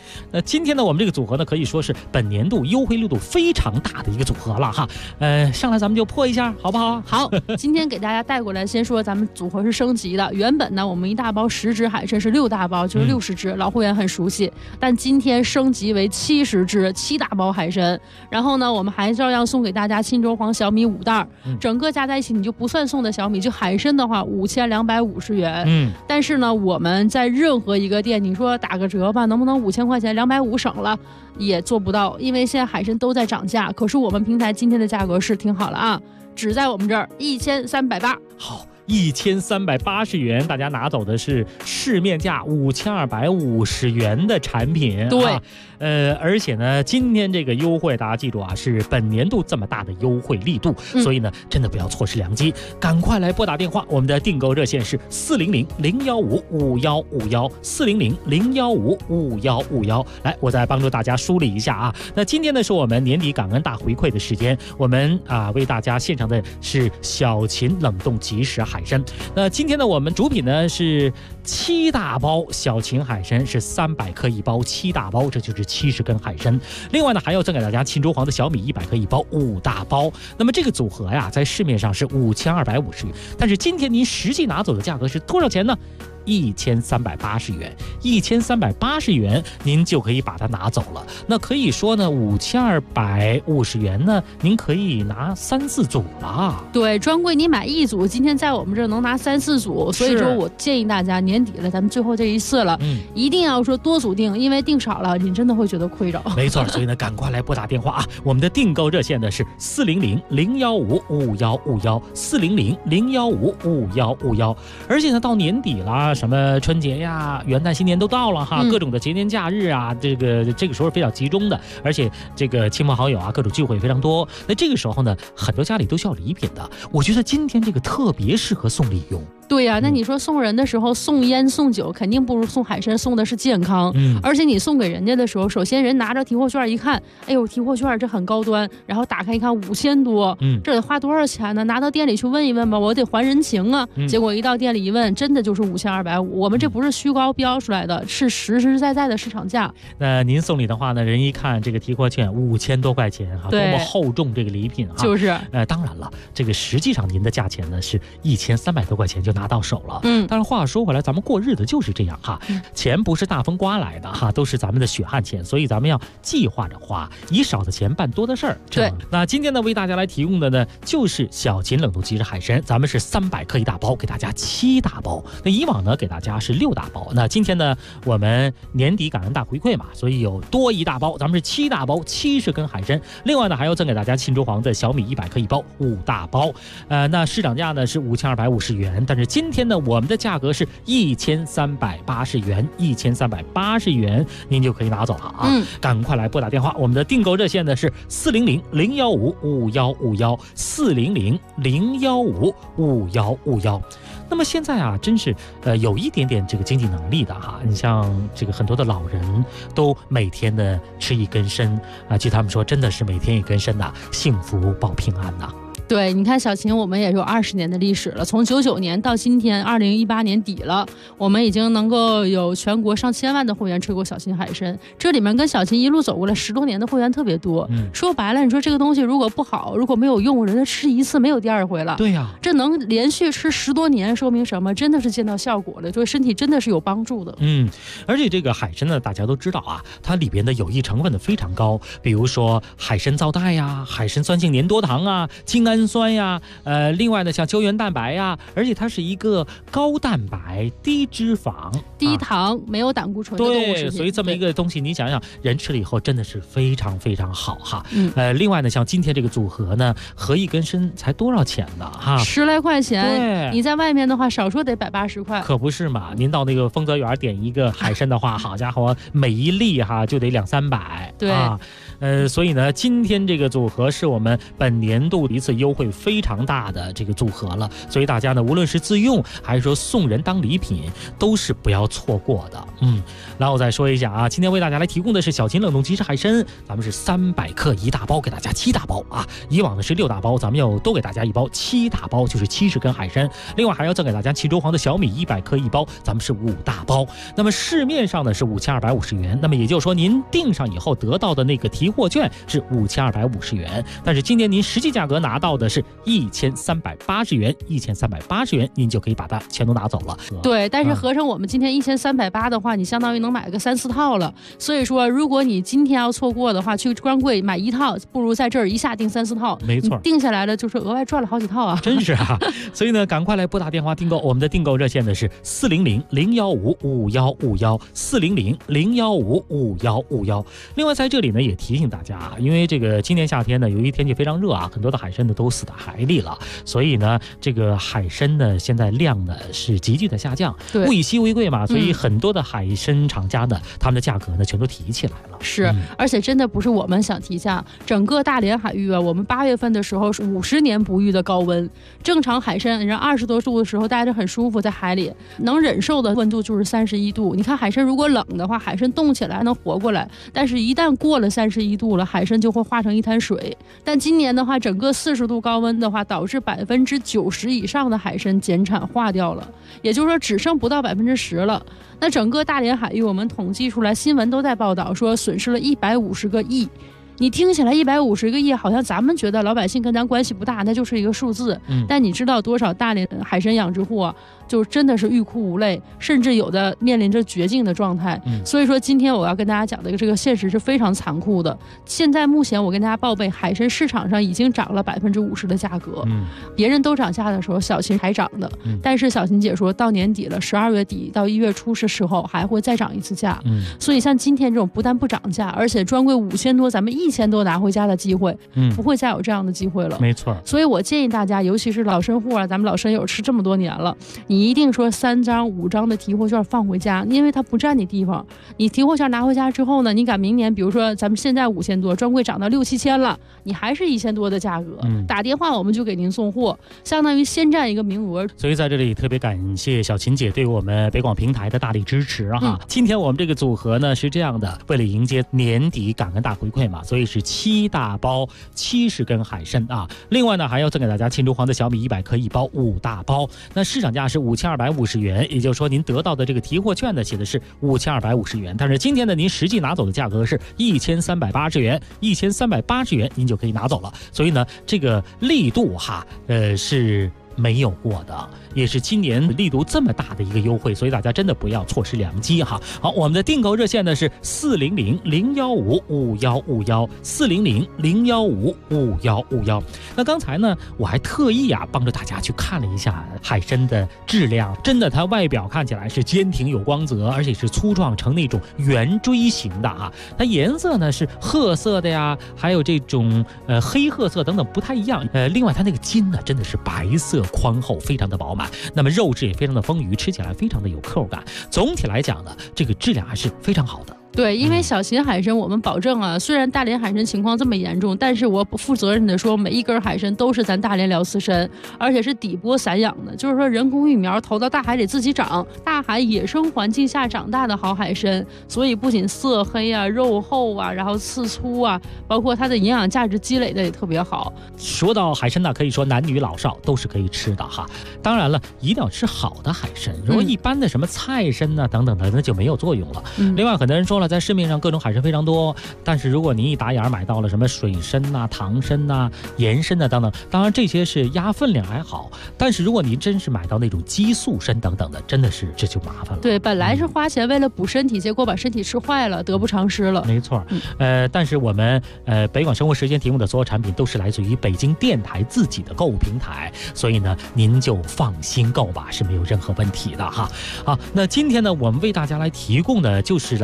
[SPEAKER 11] 今天呢，我们这个组合呢，可以说是本年度优惠力度非常大的一个组合了哈。上来咱们就破一下，好不好？
[SPEAKER 14] 好，今天给大家带过来，先说咱们组合是升级的。原本呢，我们一大包10只海参是6大包，就是60只，老会员很熟悉。但今天升级为70只，7大包海参。然后呢，我们还照样送给大家沁州黄小米5袋，整个加在一起你就不算送的小米，就海参的话5250元。但是呢，我们在任何一个店，你说打个折吧，能不能5000块钱250省了？也做不到，因为现在海参都在涨价。可是我们平台今天的价格是挺好了啊，只在我们这儿1380。
[SPEAKER 11] 好。1380元，大家拿走的是市面价5250元的产品。
[SPEAKER 14] 对，
[SPEAKER 11] 而且呢，今天这个优惠大家记住啊，是本年度这么大的优惠力度，所以呢，真的不要错失良机，赶快来拨打电话，我们的订购热线是400-015-5151，400-015-5151。来，我再帮助大家梳理一下啊。那今天呢，是我们年底感恩大回馈的时间，我们为大家献上的是小秦冷冻即食海参。那今天呢，我们主品呢是7大包小秦海参，是300克一包，7大包，这就是70根海参。另外呢，还要赠给大家沁州黄的小米100克一包，5大包。那么这个组合呀，在市面上是5250元，但是今天您实际拿走的价格是多少钱呢？1380元，1380元，您就可以把它拿走了。那可以说呢，5250元呢，您可以拿3、4组了。
[SPEAKER 14] 对，专柜你买1组，今天在我们这儿能拿3、4组。所以说我建议大家年底了，咱们最后这一次了，一定要说多组订，因为订少了，你真的会觉得亏着。
[SPEAKER 11] 没错，所以呢，赶快来拨打电话啊！我们的订购热线呢是400-015-5151，400-015-5151。而且呢，到年底了。什么春节呀、元旦、新年都到了哈，各种的节年假日啊，这个时候非常集中的，而且这个亲朋好友啊，各种聚会非常多。那这个时候呢，很多家里都需要礼品的。我觉得今天这个特别适合送礼用。
[SPEAKER 14] 对呀，那你说送人的时候送烟送酒，肯定不如送海参，送的是健康。而且你送给人家的时候，首先人拿着提货券一看，哎呦，提货券这很高端，然后打开一看5000多，这得花多少钱呢？拿到店里去问一问吧，我得还人情啊。结果一到店里一问，真的就是5250，我们这不是虚高标出来的，是实实在在的市场价。
[SPEAKER 11] 那您送礼的话呢，人一看这个提货券5000多块钱哈，多么厚重这个礼品啊！
[SPEAKER 14] 就是，
[SPEAKER 11] 当然了，这个实际上您的价钱呢是1300多块钱就拿到手了。但是话说回来，咱们过日子就是这样哈，钱不是大风刮来的哈，都是咱们的血汗钱，所以咱们要计划着花，以少的钱办多的事儿。
[SPEAKER 14] 对，
[SPEAKER 11] 那今天呢，为大家来提供的呢，就是小秦冷冻即食海参，咱们是300克一大包，给大家7大包。那以往呢，给大家是6大包。那今天呢，我们年底感恩大回馈嘛，所以有多1大包，咱们是7大包，70根海参。另外呢，还要赠给大家沁州黄的小米100克一包，5大包。那市场价呢是5250元，但是今天呢，我们的价格是1380元，1380元，您就可以拿走了啊！赶快来拨打电话，我们的订购热线呢是400-015-5151，400-015-5151。那么现在啊，真是有一点点这个经济能力的哈，你像这个很多的老人都每天的吃一根参啊，据他们说，真的是每天一根参呐，幸福保平安呐。
[SPEAKER 14] 对，你看小秦，我们也有20年的历史了，从99年到今天2018年底了，我们已经能够有全国上千万的会员吃过小秦海参，这里面跟小秦一路走过来10多年的会员特别多。说白了，你说这个东西如果不好，如果没有用，人家吃一次没有第二回了。
[SPEAKER 11] 对呀，
[SPEAKER 14] 这能连续吃10多年，说明什么？真的是见到效果了，对身体真的是有帮助的。
[SPEAKER 11] 而且这个海参呢，大家都知道啊，它里边的有益成分的非常高，比如说海参皂苷呀、海参酸性粘多糖啊、精氨酸呀，另外呢像胶原蛋白呀，而且它是一个高蛋白、低脂肪、
[SPEAKER 14] 低糖、没有胆固醇的动物食品。
[SPEAKER 11] 对，所以这么一个东西，你想想，人吃了以后真的是非常非常好哈。另外呢，像今天这个组合呢，合一根参才多少钱呢？哈
[SPEAKER 14] ，10来块钱。
[SPEAKER 11] 对，
[SPEAKER 14] 你在外面的话，少说得180块。
[SPEAKER 11] 可不是嘛？您到那个丰泽园点一个海参的话，好家伙，每一粒哈就得200-300。
[SPEAKER 14] 对
[SPEAKER 11] 啊，所以呢，今天这个组合是我们本年度一次优优惠非常大的这个组合了，所以大家呢，无论是自用还是说送人当礼品，都是不要错过的。然后我再说一下啊，今天为大家来提供的是小秦冷冻即食海参，咱们是300克1大包，给大家7大包啊。以往的是6大包，咱们要多给大家1包7大包，就是70根海参。另外还要赠给大家庆州黄的小米100克1包，咱们是5大包。那么市面上呢是5250元，那么也就是说您订上以后得到的那个提货券是5250元，但是今年您实际价格拿到的是1380元，1380元您就可以把它全都拿走了。
[SPEAKER 14] 对，但是合成我们今天1380的话，你相当于能买个3-4套了。所以说，如果你今天要错过的话，去专柜买1套，不如在这儿一下订3-4套。
[SPEAKER 11] 没错，
[SPEAKER 14] 定下来了就是额外赚了好几套啊！
[SPEAKER 11] 真是啊！所以呢，赶快来拨打电话订购，我们的订购热线呢是400-015-5151，400-015-5151。另外在这里呢也提醒大家啊，因为这个今年夏天呢，由于天气非常热啊，很多的海参呢都死在海里了，所以呢，这个海参呢现在量呢是急剧的下降，物以稀为贵嘛，所以很多的海参厂家呢，他们的价格呢全都提起来了。
[SPEAKER 14] 是，而且真的不是我们想提价，整个大连海域啊，我们8月份的时候是50年不遇的高温，正常海参人20多度的时候待着很舒服，在海里能忍受的温度就是31度。你看海参如果冷的话，海参冻起来能活过来，但是一旦过了31度了，海参就会化成一滩水。但今年的话，整个40度高温的话，导致90%以上的海参减产化掉了，也就是说只剩不到10%了。那整个大连海域我们统计出来，新闻都在报道说损失了150个亿。你听起来150个亿，好像咱们觉得老百姓跟咱关系不大，那就是一个数字。但你知道多少大连海参养殖户啊，就真的是欲哭无泪，甚至有的面临着绝境的状态。所以说今天我要跟大家讲的这个现实是非常残酷的。现在目前我跟大家报备，海参市场上已经涨了50%的价格。别人都涨价的时候，小秦还涨的。但是小秦姐说到年底了，12月底到1月初的时候还会再涨一次价。所以像今天这种不但不涨价，而且专柜5000多，咱们1000多拿回家的机会，不会再有这样的机会了。
[SPEAKER 11] 没错，
[SPEAKER 14] 所以我建议大家，尤其是老参户啊，咱们老参友吃这么多年了，你一定说3张5张的提货券放回家，因为它不占你地方。你提货券拿回家之后呢，你赶明年，比如说咱们现在5000多，专柜涨到6-7千了，你还是1000多的价格，打电话我们就给您送货，相当于先占一个名额。
[SPEAKER 11] 所以在这里特别感谢小秦姐对我们北广平台的大力支持哈。今天我们这个组合呢是这样的，为了迎接年底感恩大回馈嘛，所以是7大包70根海参啊。另外呢还要赠给大家庆州黄的小米100克1包5大包，那市场价是5250元，也就是说您得到的这个提货券呢写的是5250元，但是今天呢您实际拿走的价格是1380元，1380元您就可以拿走了。所以呢这个力度哈是没有过的，也是今年力度这么大的一个优惠，所以大家真的不要错失良机哈。好，我们的订购热线呢是400-015-5151，400-015-5151。那刚才呢我还特意帮着大家去看了一下海参的质量，真的它外表看起来是坚挺有光泽，而且是粗壮成那种圆锥形的哈。它颜色呢是褐色的呀，还有这种黑褐色等等不太一样。另外它那个筋呢真的是白色宽厚，非常的饱满，那么肉质也非常的丰腴，吃起来非常的有口感。总体来讲呢，这个质量还是非常好的。
[SPEAKER 14] 对，因为小秦海参我们保证啊，虽然大连海参情况这么严重，但是我不负责任的说，每一根海参都是咱大连辽丝参，而且是底播散养的，就是说人工育苗投到大海里自己长，大海野生环境下长大的好海参，所以不仅色黑啊、肉厚啊，然后刺粗啊，包括它的营养价值积累的也特别好。
[SPEAKER 11] 说到海参呢，可以说男女老少都是可以吃的哈。当然了，一定要吃好的海参，如果一般的什么菜参啊等等的，那就没有作用了。另外很多人说了，在市面上各种海参非常多，但是如果您一打眼买到了什么水参啊、唐参啊、盐参啊等等，当然这些是压分量还好，但是如果您真是买到那种激素参等等的，真的是这就麻烦了。
[SPEAKER 14] 对，本来是花钱为了补身体，结果把身体吃坏了，得不偿失了。
[SPEAKER 11] 没错，但是我们北广生活时间提供的所有产品都是来自于北京电台自己的购物平台，所以呢您就放心购吧，是没有任何问题的哈。好，那今天呢我们为大家来提供的就是来自于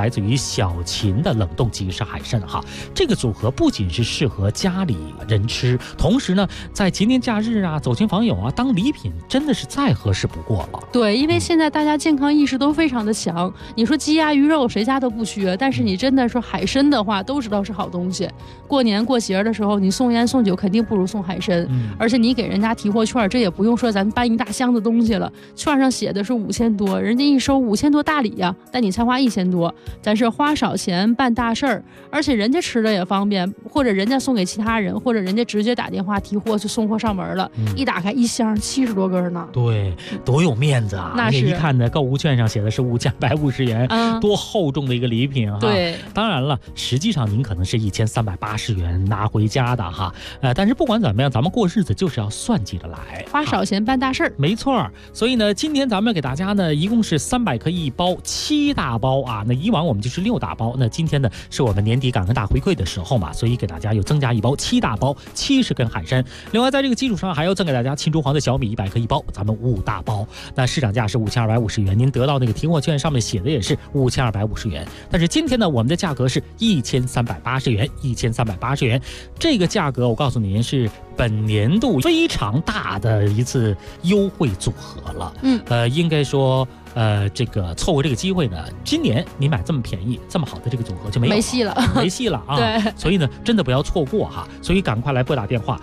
[SPEAKER 11] 小秦的冷冻即食海参哈。这个组合不仅是适合家里人吃，同时呢，在节年假日啊、走亲访友啊，当礼品真的是再合适不过了。
[SPEAKER 14] 对，因为现在大家健康意识都非常的强，你说鸡鸭鱼肉谁家都不缺，但是你真的说海参的话，都知道是好东西。过年过节的时候，你送烟送酒肯定不如送海参，而且你给人家提货券，这也不用说咱搬一大箱子东西了，券上写的是5000多，人家一收5000多大礼呀，但你才花1000多，咱是花少钱办大事儿，而且人家吃的也方便，或者人家送给其他人，或者人家直接打电话提货就送货上门了，一打开一箱70多根呢。
[SPEAKER 11] 对，多有面子啊！
[SPEAKER 14] 那是
[SPEAKER 11] 一看呢，购物券上写的是5250元，多厚重的一个礼品哈。
[SPEAKER 14] 对，
[SPEAKER 11] 当然了，实际上您可能是1380元拿回家的哈。但是不管怎么样，咱们过日子就是要算计着来，
[SPEAKER 14] 花少钱办大事儿。
[SPEAKER 11] 没错，所以呢，今天咱们给大家呢，一共是300克一包，7大包啊。那以往我们就是6大包，那今天呢是我们年底感恩大回馈的时候嘛，所以给大家又增加一包7大包，70根海参。另外在这个基础上还要赠给大家青竹黄的小米100克一包，咱们5大包。那市场价是5250元，您得到那个提货券上面写的也是5250元。但是今天呢，我们的价格是1380元，1380元。这个价格我告诉您是本年度非常大的一次优惠组合了。应该说这个凑合这个机会呢，今年你买这么便宜这么好的这个组合就没戏了啊。
[SPEAKER 14] 对，
[SPEAKER 11] 所以呢真的不要错过哈，所以赶快来拨打电话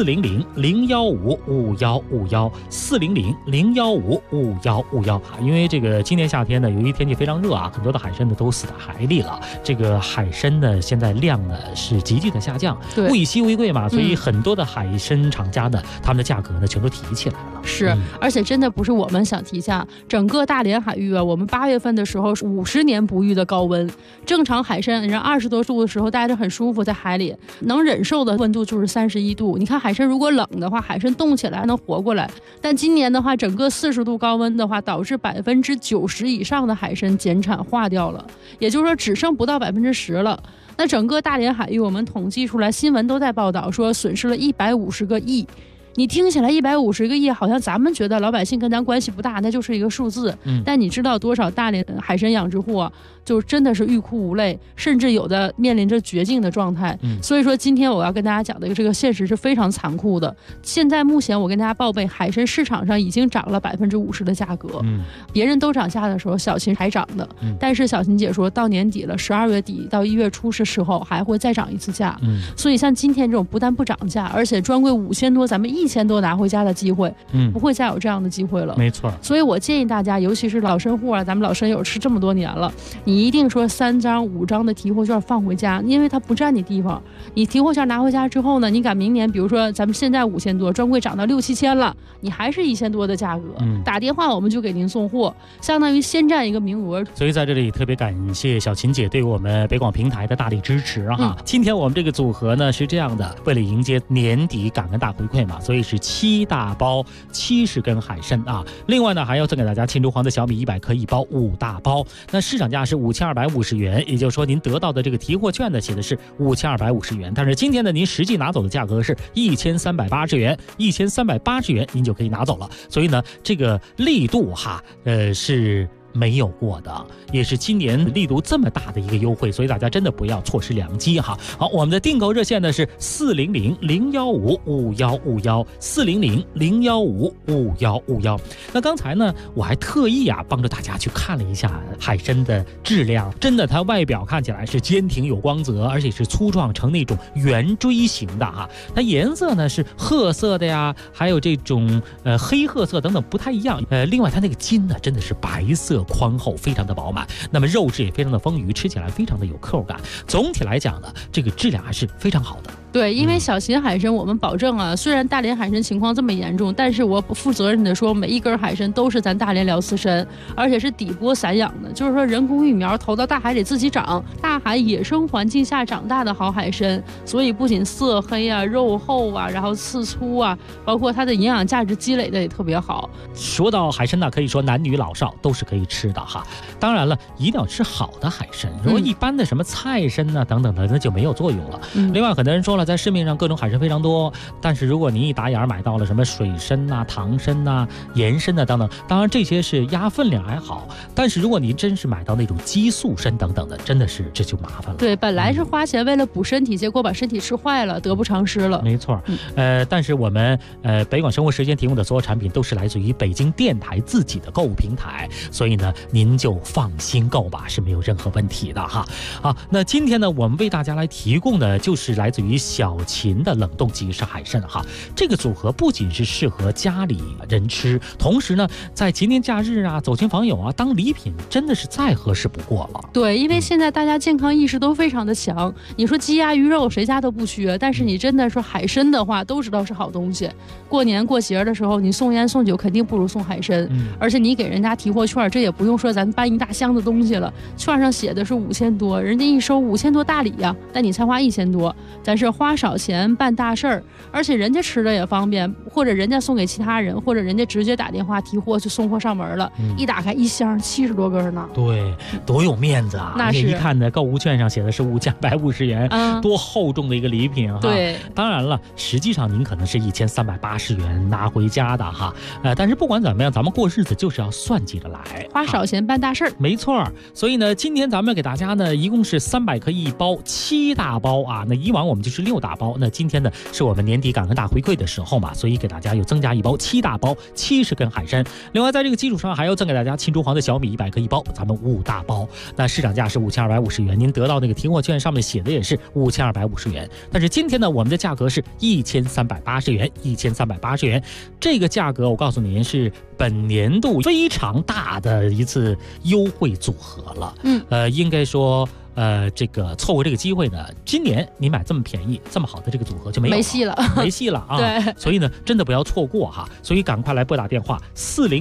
[SPEAKER 11] 400-015-5151，400-015-5151，因为这个今年夏天呢，由于天气非常热啊，很多的海参呢都死在海里了。这个海参呢现在量呢是急剧的下降，物以稀为贵嘛，所以很多的海参厂家呢，他们的价格呢全都提起来了。
[SPEAKER 14] 是，而且真的不是我们想提价，整个大连海域啊，我们8月份的时候是50年不遇的高温，正常海参人20多度的时候待着很舒服，在海里能忍受的温度就是31度。你看海参如果冷的话，海参冻起来还能活过来，但今年的话，整个40度高温的话，导致90%以上的海参减产化掉了，也就是说只剩不到10%了。那整个大连海域我们统计出来，新闻都在报道说损失了150个亿。你听起来150个亿，好像咱们觉得老百姓跟咱关系不大，那就是一个数字。但你知道多少大连海参养殖户啊，就真的是欲哭无泪，甚至有的面临着绝境的状态。所以说今天我要跟大家讲的这个现实是非常残酷的。现在目前我跟大家报备，海参市场上已经涨了50%的价格。别人都涨价的时候，小秦还涨的。但是小秦姐说到年底了，12月底到1月初是时候还会再涨一次价。所以像今天这种不但不涨价，而且专柜5000多，咱们1000多拿回家的机会，不会再有这样的机会了。
[SPEAKER 11] 没错，
[SPEAKER 14] 所以我建议大家，尤其是老参户啊，咱们老参友吃这么多年了，你一定说3张5张的提货券放回家，因为它不占你地方。你提货券拿回家之后呢，你赶明年，比如说咱们现在5000多，专柜涨到6、7千了，你还是1000多的价格，打电话我们就给您送货，相当于先占一个名额。
[SPEAKER 11] 所以在这里特别感谢小秦姐对我们北广平台的大力支持啊！今天我们这个组合呢是这样的，为了迎接年底感恩大回馈嘛，所以是7大包70根海参啊。另外呢，还要赠给大家青竹黄的小米100克一包，5大包。那市场价是5250元，也就是说您得到的这个提货券呢写的是5250元，但是今天呢您实际拿走的价格是1380元，1380元您就可以拿走了。所以呢，这个力度哈，是没有过的，也是今年力度这么大的一个优惠，所以大家真的不要错失良机哈。好，我们的订购热线呢是400-015-5151，400-015-5151。那刚才呢，我还特意帮着大家去看了一下海参的质量，真的它外表看起来是坚挺有光泽，而且是粗壮成那种圆锥形的哈。它颜色呢是褐色的呀，还有这种黑褐色等等不太一样。另外它那个筋呢真的是白色宽厚，非常的饱满，那么肉质也非常的丰腴，吃起来非常的有口感。总体来讲呢，这个质量还是非常好的。
[SPEAKER 14] 对，因为小秦海参我们保证啊，虽然大连海参情况这么严重，但是我负责任的说，每一根海参都是咱大连辽刺参，而且是底部散养的，就是说人工育苗投到大海里自己长，大海野生环境下长大的好海参，所以不仅色黑啊、肉厚啊，然后刺粗啊，包括它的营养价值积累的也特别好。
[SPEAKER 11] 说到海参呢，可以说男女老少都是可以吃的哈。当然了，一定要吃好的海参，如果一般的什么菜参啊等等的，那就没有作用了。另外很多人说了，在市面上各种海参非常多，但是如果您一打眼买到了什么水参呐、糖参呐、盐参呐等等，当然这些是压分量还好，但是如果您真是买到那种激素参等等的，真的是这就麻烦了。
[SPEAKER 14] 对，本来是花钱为了补身体，结果把身体吃坏了，得不偿失了。
[SPEAKER 11] 没错，但是我们北广生活时间提供的所有产品都是来自于北京电台自己的购物平台，所以呢，您就放心购吧，是没有任何问题的哈。好，那今天呢，我们为大家来提供的就是来自于小秦的冷冻即食海参哈。这个组合不仅是适合家里人吃，同时呢，在节年假日啊、走亲访友啊，当礼品真的是再合适不过了。
[SPEAKER 14] 对，因为现在大家健康意识都非常的强，你说鸡鸭鱼肉谁家都不缺，但是你真的说海参的话，都知道是好东西。过年过节的时候，你送烟送酒肯定不如送海参，而且你给人家提货券，这也不用说咱搬一大箱子东西了，券上写的是5000多，人家一收5000多大礼呀，但你才花1000多，咱是花少钱办大事儿，而且人家吃的也方便，或者人家送给其他人，或者人家直接打电话提货就送货上门了，一打开一箱70多根呢。
[SPEAKER 11] 对，多有面子啊！
[SPEAKER 14] 那是
[SPEAKER 11] 一看呢，购物券上写的是5250元，多厚重的一个礼品哈。
[SPEAKER 14] 对，
[SPEAKER 11] 当然了，实际上您可能是1380元拿回家的哈。但是不管怎么样，咱们过日子就是要算计着来，
[SPEAKER 14] 花少钱办大事儿。
[SPEAKER 11] 没错，所以呢，今天咱们给大家呢，一共是300克一包，7大包啊。那以往我们就是6大包，那今天呢，是我们年底感恩大回馈的时候嘛，所以给大家又增加一包7大包，70根海参。另外，在这个基础上还要赠给大家青竹黄的小米100克一包，咱们5大包。那市场价是5250元，您得到那个提货券上面写的也是5250元。但是今天呢，我们的价格是1380元，1380元。这个价格我告诉您是本年度非常大的一次优惠组合了。应该说。这个错过这个机会呢，今年你买这么便宜、这么好的这个组合就没戏了，没戏了啊！
[SPEAKER 14] 对，
[SPEAKER 11] 所以呢，真的不要错过哈！所以赶快来拨打电话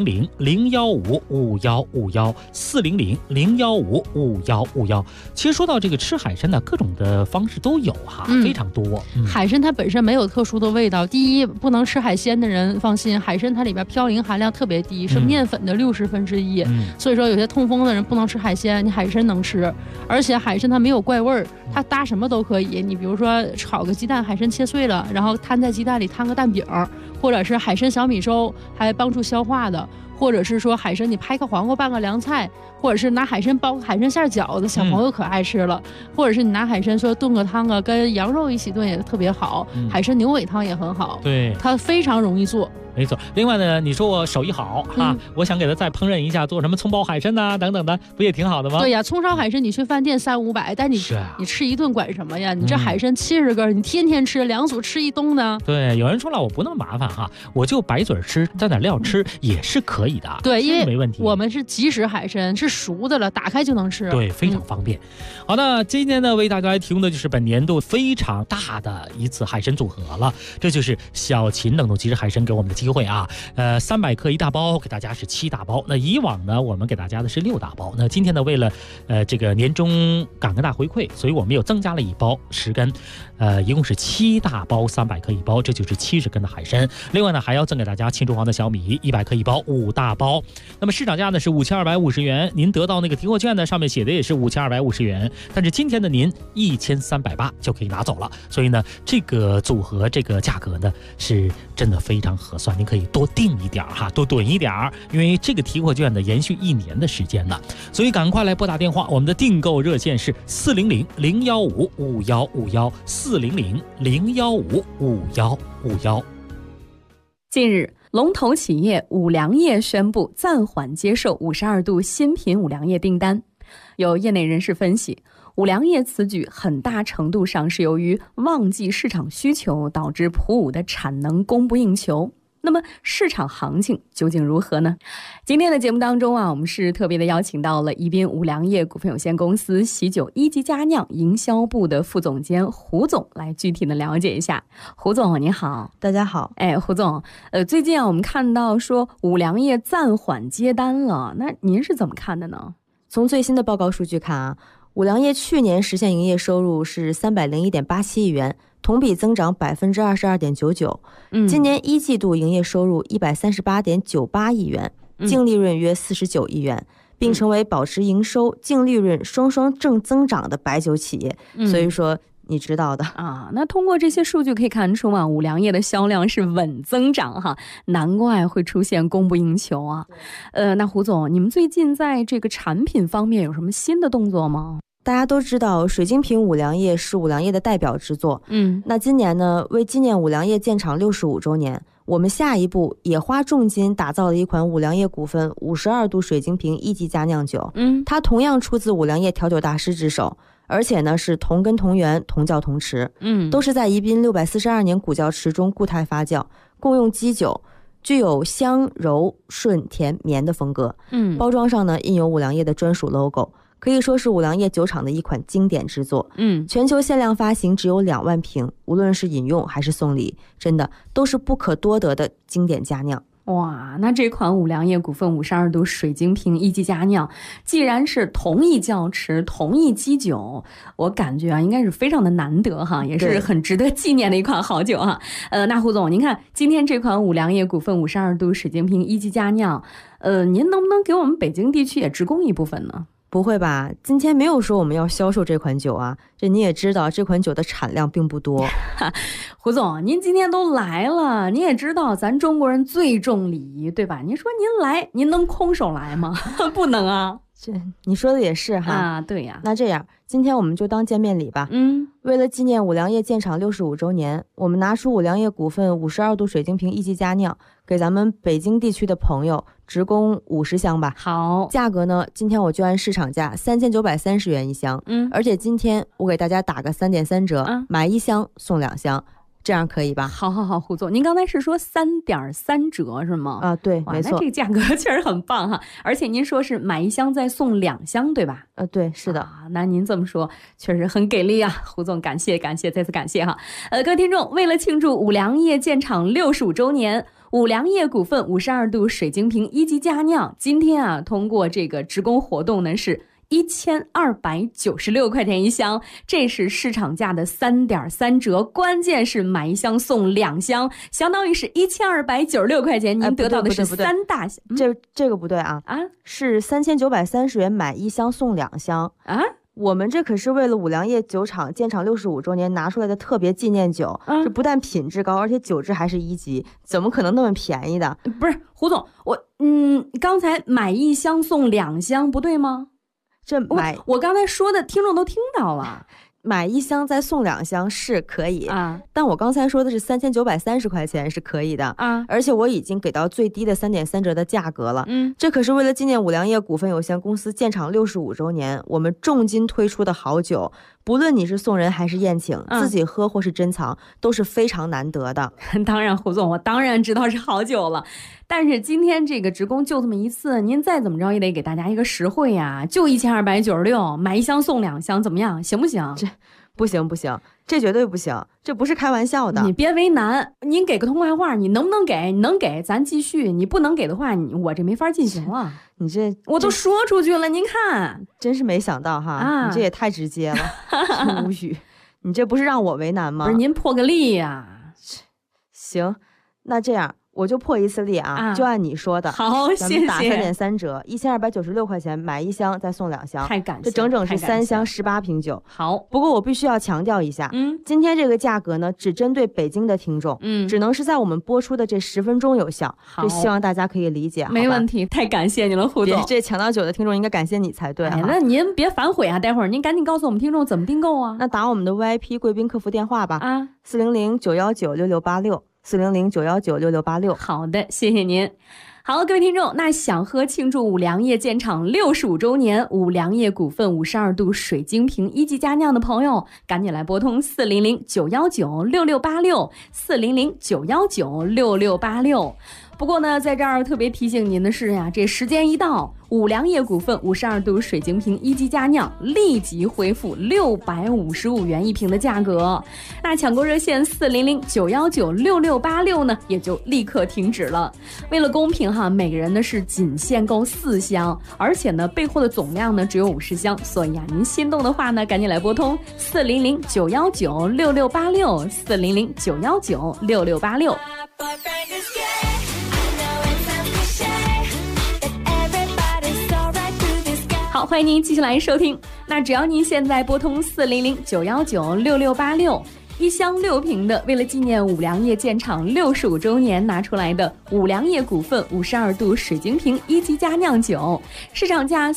[SPEAKER 11] 400-015-5151，400-015-5151。其实说到这个吃海参呢，各种的方式都有哈，非常多。
[SPEAKER 14] 海参它本身没有特殊的味道，第一，不能吃海鲜的人放心，海参它里边嘌呤含量特别低，是面粉的1/60。所以说有些痛风的人不能吃海鲜，你海参能吃，而且海参它没有怪味儿，它搭什么都可以。你比如说炒个鸡蛋，海参切碎了，然后摊在鸡蛋里摊个蛋饼，或者是海参小米粥，还帮助消化的。或者是说海参你拍个黄瓜拌个凉菜，或者是拿海参包个海参馅饺子，小朋友可爱吃了。或者是你拿海参说炖个汤啊，跟羊肉一起炖也特别好。海参牛尾汤也很好，对，它非常容易做。
[SPEAKER 11] 没错，另外呢，你说我手艺好哈，我想给他再烹饪一下，做什么葱爆海参呐等等的，不也挺好的吗？
[SPEAKER 14] 对呀，葱烧海参你去饭店300-500，但你吃一顿管什么呀？你这海参70根，你天天吃，2组吃1冬呢？
[SPEAKER 11] 对，有人说了，我不那么麻烦哈，我就白嘴吃，蘸点料吃也是可以的。
[SPEAKER 14] 对，因为
[SPEAKER 11] 没问题，
[SPEAKER 14] 我们是即食海参，是熟的了，打开就能吃。
[SPEAKER 11] 对，非常方便。好的，今天呢为大家来提供的就是本年度非常大的一次海参组合了，这就是小秦冷冻即食海参给我们的机会啊。300克1大包，给大家是7大包。那以往呢，我们给大家的是6大包。那今天呢，为了这个年终感恩大回馈，所以我们又增加了1包10根，一共是7大包300克1包，这就是70根的海参。另外呢，还要赠给大家青竹黄的小米100克1包，5大包。那么市场价呢是5250元，您得到那个提货券呢，上面写的也是5250元，但是今天的您1380就可以拿走了。所以呢，这个组合这个价格呢是真的非常合算，您可以多订一点哈，多囤一点，因为这个提货券呢延续1年的时间呢，所以赶快来拨打电话，我们的订购热线是400-015-5151，400-015-5151。
[SPEAKER 15] 近日，龙头企业五粮液宣布暂缓接受52度新品五粮液订单。有业内人士分析，五粮液此举很大程度上是由于旺季市场需求导致普五的产能供不应求。那么市场行情究竟如何呢？今天的节目当中我们是特别的邀请到了宜宾五粮液股份有限公司喜酒一级佳酿营销部的副总监胡总来具体的了解一下。胡总你好。
[SPEAKER 16] 大家好。
[SPEAKER 15] 胡总，最近我们看到说五粮液暂缓接单了，那您是怎么看的呢？
[SPEAKER 16] 从最新的报告数据看五粮液去年实现营业收入是301.87亿元，同比增长22.99%。今年1季度营业收入138.98亿元，净利润约49亿元，并成为保持营收、净利润双双正增长的白酒企业。所以说你知道的
[SPEAKER 15] 啊。那通过这些数据可以看出啊，五粮液的销量是稳增长哈，难怪会出现供不应求啊。那胡总，你们最近在这个产品方面有什么新的动作吗？
[SPEAKER 16] 大家都知道水晶瓶五粮液是五粮液的代表之作，那今年呢，为纪念五粮液建厂65周年，我们下一步也花重金打造了一款五粮液股份52度水晶瓶1级佳酿酒，它同样出自五粮液调酒大师之手，而且呢是同根同源同窖同池，都是在宜宾642年古窖池中固态发酵，共用基酒，具有香柔顺甜绵的风格，包装上呢印有五粮液的专属 logo，可以说是五粮液酒厂的一款经典之作，全球限量发行只有2万瓶，无论是饮用还是送礼，真的都是不可多得的经典佳酿。
[SPEAKER 15] 哇，那这款五粮液股份52度水晶瓶1级佳酿，既然是同一窖池同一基酒，我感觉啊应该是非常的难得哈，也是很值得纪念的一款好酒哈。那胡总，您看今天这款五粮液股份52度水晶瓶1级佳酿，您能不能给我们北京地区也直供一部分呢？
[SPEAKER 16] 不会吧，今天没有说我们要销售这款酒啊，这你也知道这款酒的产量并不多。
[SPEAKER 15] 胡总，您今天都来了，你也知道咱中国人最重礼仪，对吧？您说您来，您能空手来吗？不能啊。
[SPEAKER 16] 这你说的也是哈
[SPEAKER 15] 啊，对呀。
[SPEAKER 16] 那这样，今天我们就当见面礼吧。为了纪念五粮液建厂65周年，我们拿出五粮液股份52度水晶瓶1级佳酿，给咱们北京地区的朋友直供50箱吧。
[SPEAKER 15] 好，
[SPEAKER 16] 价格呢，今天我就按市场价3930元一箱。而且今天我给大家打个3.3折，买1箱送2箱。这样可以吧？
[SPEAKER 15] 好，胡总，您刚才是说3.3折是吗？
[SPEAKER 16] 啊，对，没错。
[SPEAKER 15] 那这个价格确实很棒哈，而且您说是买1箱再送2箱，对吧？
[SPEAKER 16] 对，是的。
[SPEAKER 15] 那您这么说确实很给力啊，胡总，感谢，再次感谢哈。各位听众，为了庆祝五粮液建厂65周年，五粮液股份52度水晶瓶1级佳酿，今天啊，通过这个直供活动呢是1296块钱一箱，这是市场价的3.3折，关键是买1箱送2箱，相当于是1296块钱，您得到的是3大箱。
[SPEAKER 16] 这个不对啊，是3930元买1箱送2箱
[SPEAKER 15] 啊。
[SPEAKER 16] 我们这可是为了五粮液酒厂建厂65周年拿出来的特别纪念酒，这不但品质高，而且酒质还是1级，怎么可能那么便宜的？
[SPEAKER 15] 不是，胡总，我刚才买1箱送2箱不对吗？我刚才说的听众都听到了，
[SPEAKER 16] 买1箱再送2箱是可以啊，但我刚才说的是3930块钱是可以的啊，而且我已经给到最低的3.3折的价格了。这可是为了纪念五粮液股份有限公司建厂65周年，我们重金推出的好酒，不论你是送人还是宴请，自己喝或是珍藏，都是非常难得的。
[SPEAKER 15] 当然，胡总，我当然知道是好酒了。但是今天这个直供就这么一次，您再怎么着也得给大家一个实惠呀，就1296，买1箱送2箱，怎么样？行不行？
[SPEAKER 16] 这不行，这绝对不行，这不是开玩笑的。
[SPEAKER 15] 你别为难，您给个通快话，你能不能给？你能给咱继续，你不能给的话，我这没法进行了。
[SPEAKER 16] 你这
[SPEAKER 15] 我都说出去了，您看，
[SPEAKER 16] 真是没想到哈，你这也太直接了，真无语。你这不是让我为难吗？
[SPEAKER 15] 不是，您破个例呀。
[SPEAKER 16] 行，那这样。我就破一次例啊，就按你说的。
[SPEAKER 15] 好，谢谢。
[SPEAKER 16] 打3.3折，1296块钱买1箱再送2箱，
[SPEAKER 15] 太感谢，
[SPEAKER 16] 这整整是3箱18瓶酒。
[SPEAKER 15] 好，
[SPEAKER 16] 不过我必须要强调一下，今天这个价格呢，只针对北京的听众，只能是在我们播出的这10分钟有效。这希望大家可以理解。
[SPEAKER 15] 没问题，太感谢你了，胡总。
[SPEAKER 16] 这抢到酒的听众应该感谢你才对。
[SPEAKER 15] 那您别反悔啊，待会儿您赶紧告诉我们听众怎么订购啊。
[SPEAKER 16] 那打我们的 VIP 贵宾客服电话吧，啊，400-919-6686。400-919-6686。
[SPEAKER 15] 好的，谢谢您。好，各位听众，那想喝庆祝五粮液建厂65周年五粮液股份52度水晶瓶1级佳酿的朋友，赶紧来拨通400-919-6686 400-919-6686。不过呢，在这儿特别提醒您的是呀，这时间一到，五粮液股份52度水晶瓶1级佳酿立即恢复655元一瓶的价格。那抢购热线400-919-6686呢，也就立刻停止了。为了公平哈，每个人呢是仅限购4箱，而且呢备货的总量呢只有50箱，所以啊，您心动的话呢，赶紧来拨通400-919-6686 400-919-6686。 好，欢迎您继续来收听。那只要您现在拨通400-919-6686。一箱6瓶的，为了纪念五粮液建厂65周年拿出来的五粮液股份52度水晶瓶1级佳酿酒，市场价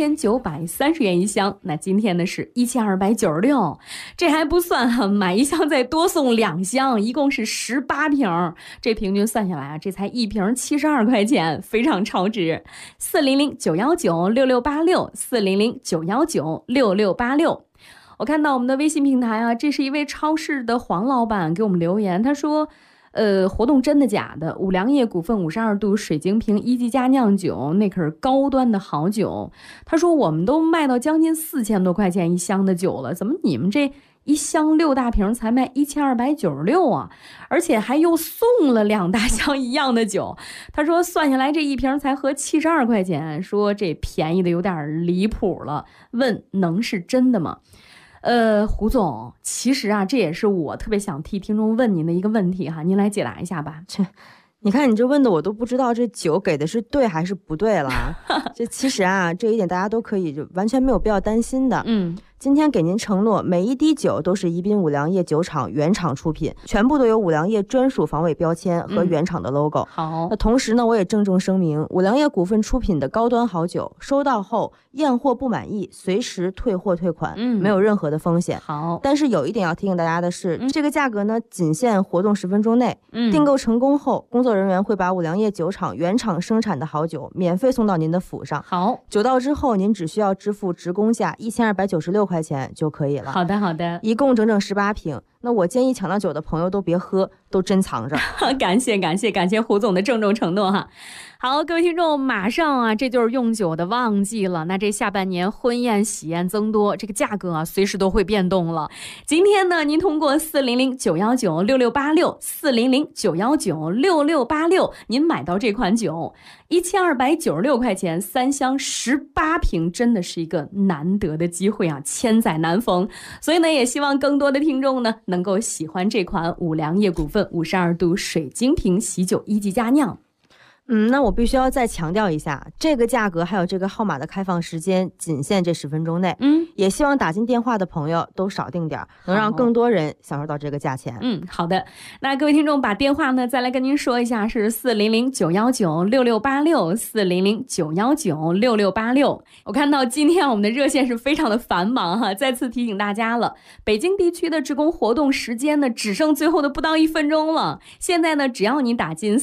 [SPEAKER 15] 3930元一箱，那今天呢是1296，这还不算哈，买一箱再多送2箱，一共是18瓶，这平均算下来啊，这才一瓶72块钱，非常超值。400-919-6686，400-919-6686。我看到我们的微信平台啊，这是一位超市的黄老板给我们留言，他说活动真的假的？五粮液股份52度水晶瓶1级佳酿酒，那可是高端的好酒。他说我们都卖到将近4000多块钱一箱的酒了，怎么你们这一箱6大瓶才卖1296啊？而且还又送了2大箱一样的酒。他说算下来这一瓶才合72块钱，说这便宜的有点离谱了，问能是真的吗？胡总，其实啊，这也是我特别想替听众问您的一个问题哈，您来解答一下吧。
[SPEAKER 16] 你看你这问的我都不知道这酒给的是对还是不对了。这其实啊，这一点大家都可以就完全没有必要担心的。今天给您承诺，每一滴酒都是宜宾五粮液酒厂原厂出品，全部都有五粮液专属防伪标签和原厂的 logo。
[SPEAKER 15] 好，
[SPEAKER 16] 那同时呢，我也郑重声明，五粮液股份出品的高端好酒，收到后验货不满意，随时退货退款，没有任何的风险。
[SPEAKER 15] 好，
[SPEAKER 16] 但是有一点要提醒大家的是，这个价格呢，仅限活动10分钟内。订购成功后，工作人员会把五粮液酒厂原厂生产的好酒免费送到您的府上。
[SPEAKER 15] 好，
[SPEAKER 16] 酒到之后，您只需要支付职工价1296块钱就可以了。
[SPEAKER 15] 好的，好的，
[SPEAKER 16] 一共整整18瓶。那我建议抢到酒的朋友都别喝，都珍藏着。
[SPEAKER 15] 感谢胡总的郑重承诺哈。好，各位听众，马上啊，这就是用酒的旺季了。那这下半年婚宴喜宴增多，这个价格啊，随时都会变动了。今天呢，您通过400-919-6686，400-919-6686，您买到这款酒，1296块钱，3箱18瓶，真的是一个难得的机会啊，千载难逢。所以呢，也希望更多的听众呢，能够喜欢这款五粮液股份52度水晶瓶喜酒1级佳酿。
[SPEAKER 16] 那我必须要再强调一下，这个价格还有这个号码的开放时间仅限这10分钟内。也希望打进电话的朋友都少订点，能让更多人享受到这个价钱。
[SPEAKER 15] 好的。那各位听众把电话呢再来跟您说一下，是400-919-6686，400-919-6686。我看到今天我们的热线是非常的繁忙哈，再次提醒大家了，北京地区的职工活动时间呢只剩最后的不到1分钟了。现在呢，只要你打进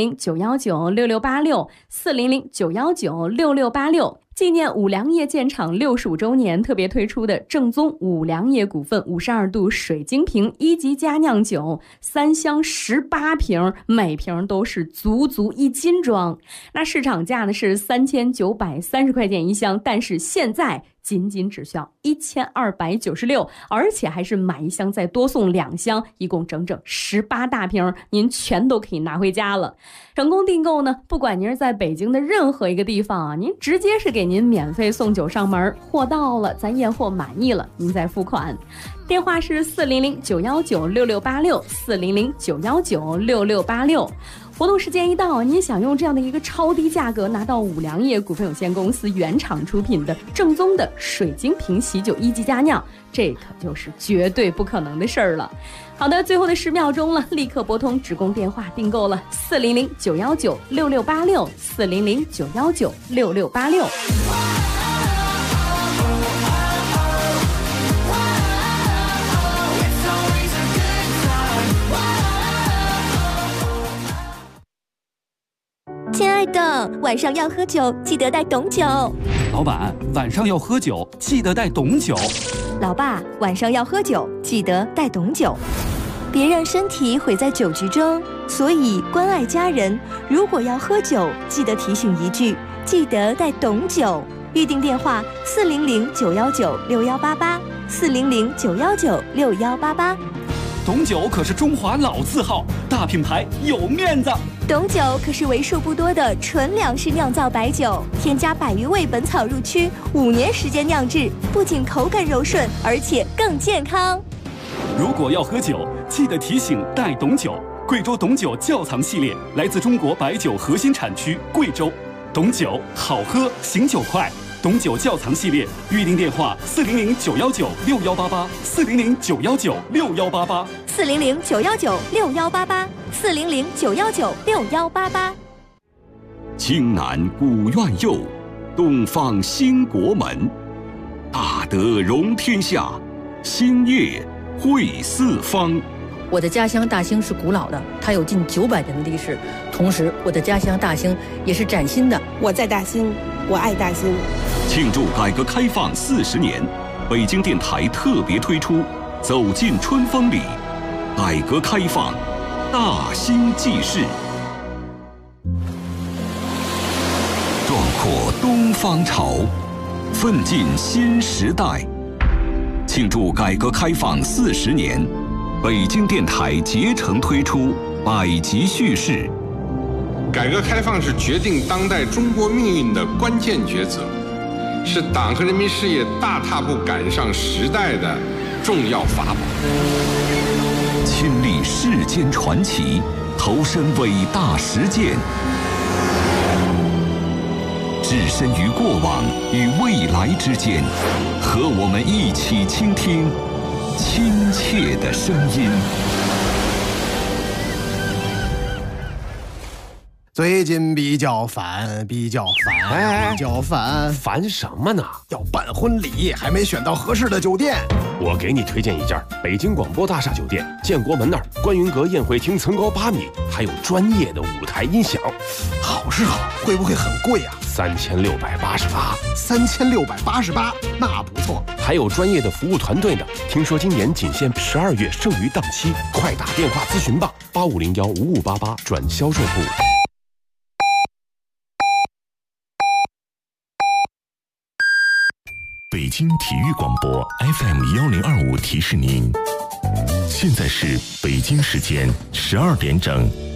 [SPEAKER 15] 400-919-6686，400-919-6686，纪念五粮液建厂65周年特别推出的正宗五粮液股份52度水晶瓶1级佳酿酒，3箱18瓶，每瓶都是足1斤装。那市场价呢是3930块钱一箱，但是现在仅只需要1296，而且还是买一箱再多送2箱，一共整整18大瓶，您全都可以拿回家了。成功订购呢，不管您是在北京的任何一个地方啊，您直接是给您免费送酒上门，货到了咱验货满意了，您再付款。电话是400-919-6686，400-919-6686。活动时间一到，您想用这样的一个超低价格拿到五粮液股份有限公司原厂出品的正宗的水晶瓶喜酒1级佳酿，这可就是绝对不可能的事儿了。好的，最后的10秒钟了，立刻拨通职工电话订购了400-919-6686，400-919-6686。
[SPEAKER 6] 亲爱的，晚上要喝酒，记得带懂酒。
[SPEAKER 5] 老板，晚上要喝酒，记得带懂酒。
[SPEAKER 6] 老爸，晚上要喝酒，记得带懂酒。别让身体毁在酒局中，所以关爱家人，如果要喝酒，记得提醒一句，记得带懂酒。预订电话400-919-6188，400-919-6188。
[SPEAKER 5] 懂酒可是中华老字号，大品牌有面子。
[SPEAKER 6] 懂酒可是为数不多的纯粮食酿造白酒，添加100余味本草入曲，5年时间酿制，不仅口感柔顺，而且更健康。
[SPEAKER 5] 如果要喝酒，记得提醒带懂酒。贵州懂酒窖藏系列来自中国白酒核心产区贵州，懂酒好喝，醒酒快。 董九窖藏系列，预订电话
[SPEAKER 6] 400-919-6188，400-919-6188，400-919-6188。
[SPEAKER 1] 京南古院佑，东方兴国门，大德容天下，兴业惠四方。
[SPEAKER 17] 我的家乡大兴是古老的，它有近900年的历史。同时，我的家乡大兴也是崭新的。
[SPEAKER 18] 我在大兴，我爱大兴。
[SPEAKER 1] 庆祝改革开放40年，北京电台特别推出《走进春风里》，改革开放大兴纪事，壮阔东方潮，奋进新时代。庆祝改革开放40年，北京电台竭诚推出百集叙事。
[SPEAKER 19] 改革开放是决定当代中国命运的关键抉择，是党和人民事业大踏步赶上时代的重要法宝。
[SPEAKER 1] 亲历世间传奇，投身伟大实践，置身于过往与未来之间，和我们一起倾听亲切的声音。
[SPEAKER 20] 最近比较烦，
[SPEAKER 7] 烦什么呢？
[SPEAKER 20] 要办婚礼，还没选到合适的酒店。
[SPEAKER 7] 我给你推荐一家北京广播大厦酒店，建国门那儿，观云阁宴会厅层高8米，还有专业的舞台音响。
[SPEAKER 20] 好是好，会不会很贵啊
[SPEAKER 7] ？3688，
[SPEAKER 20] 那不错。
[SPEAKER 7] 还有专业的服务团队呢。听说今年仅限12月剩余档期，快打电话咨询吧，85015588转销售部。
[SPEAKER 1] 北京体育广播 FM1025提示您，现在是北京时间12点整。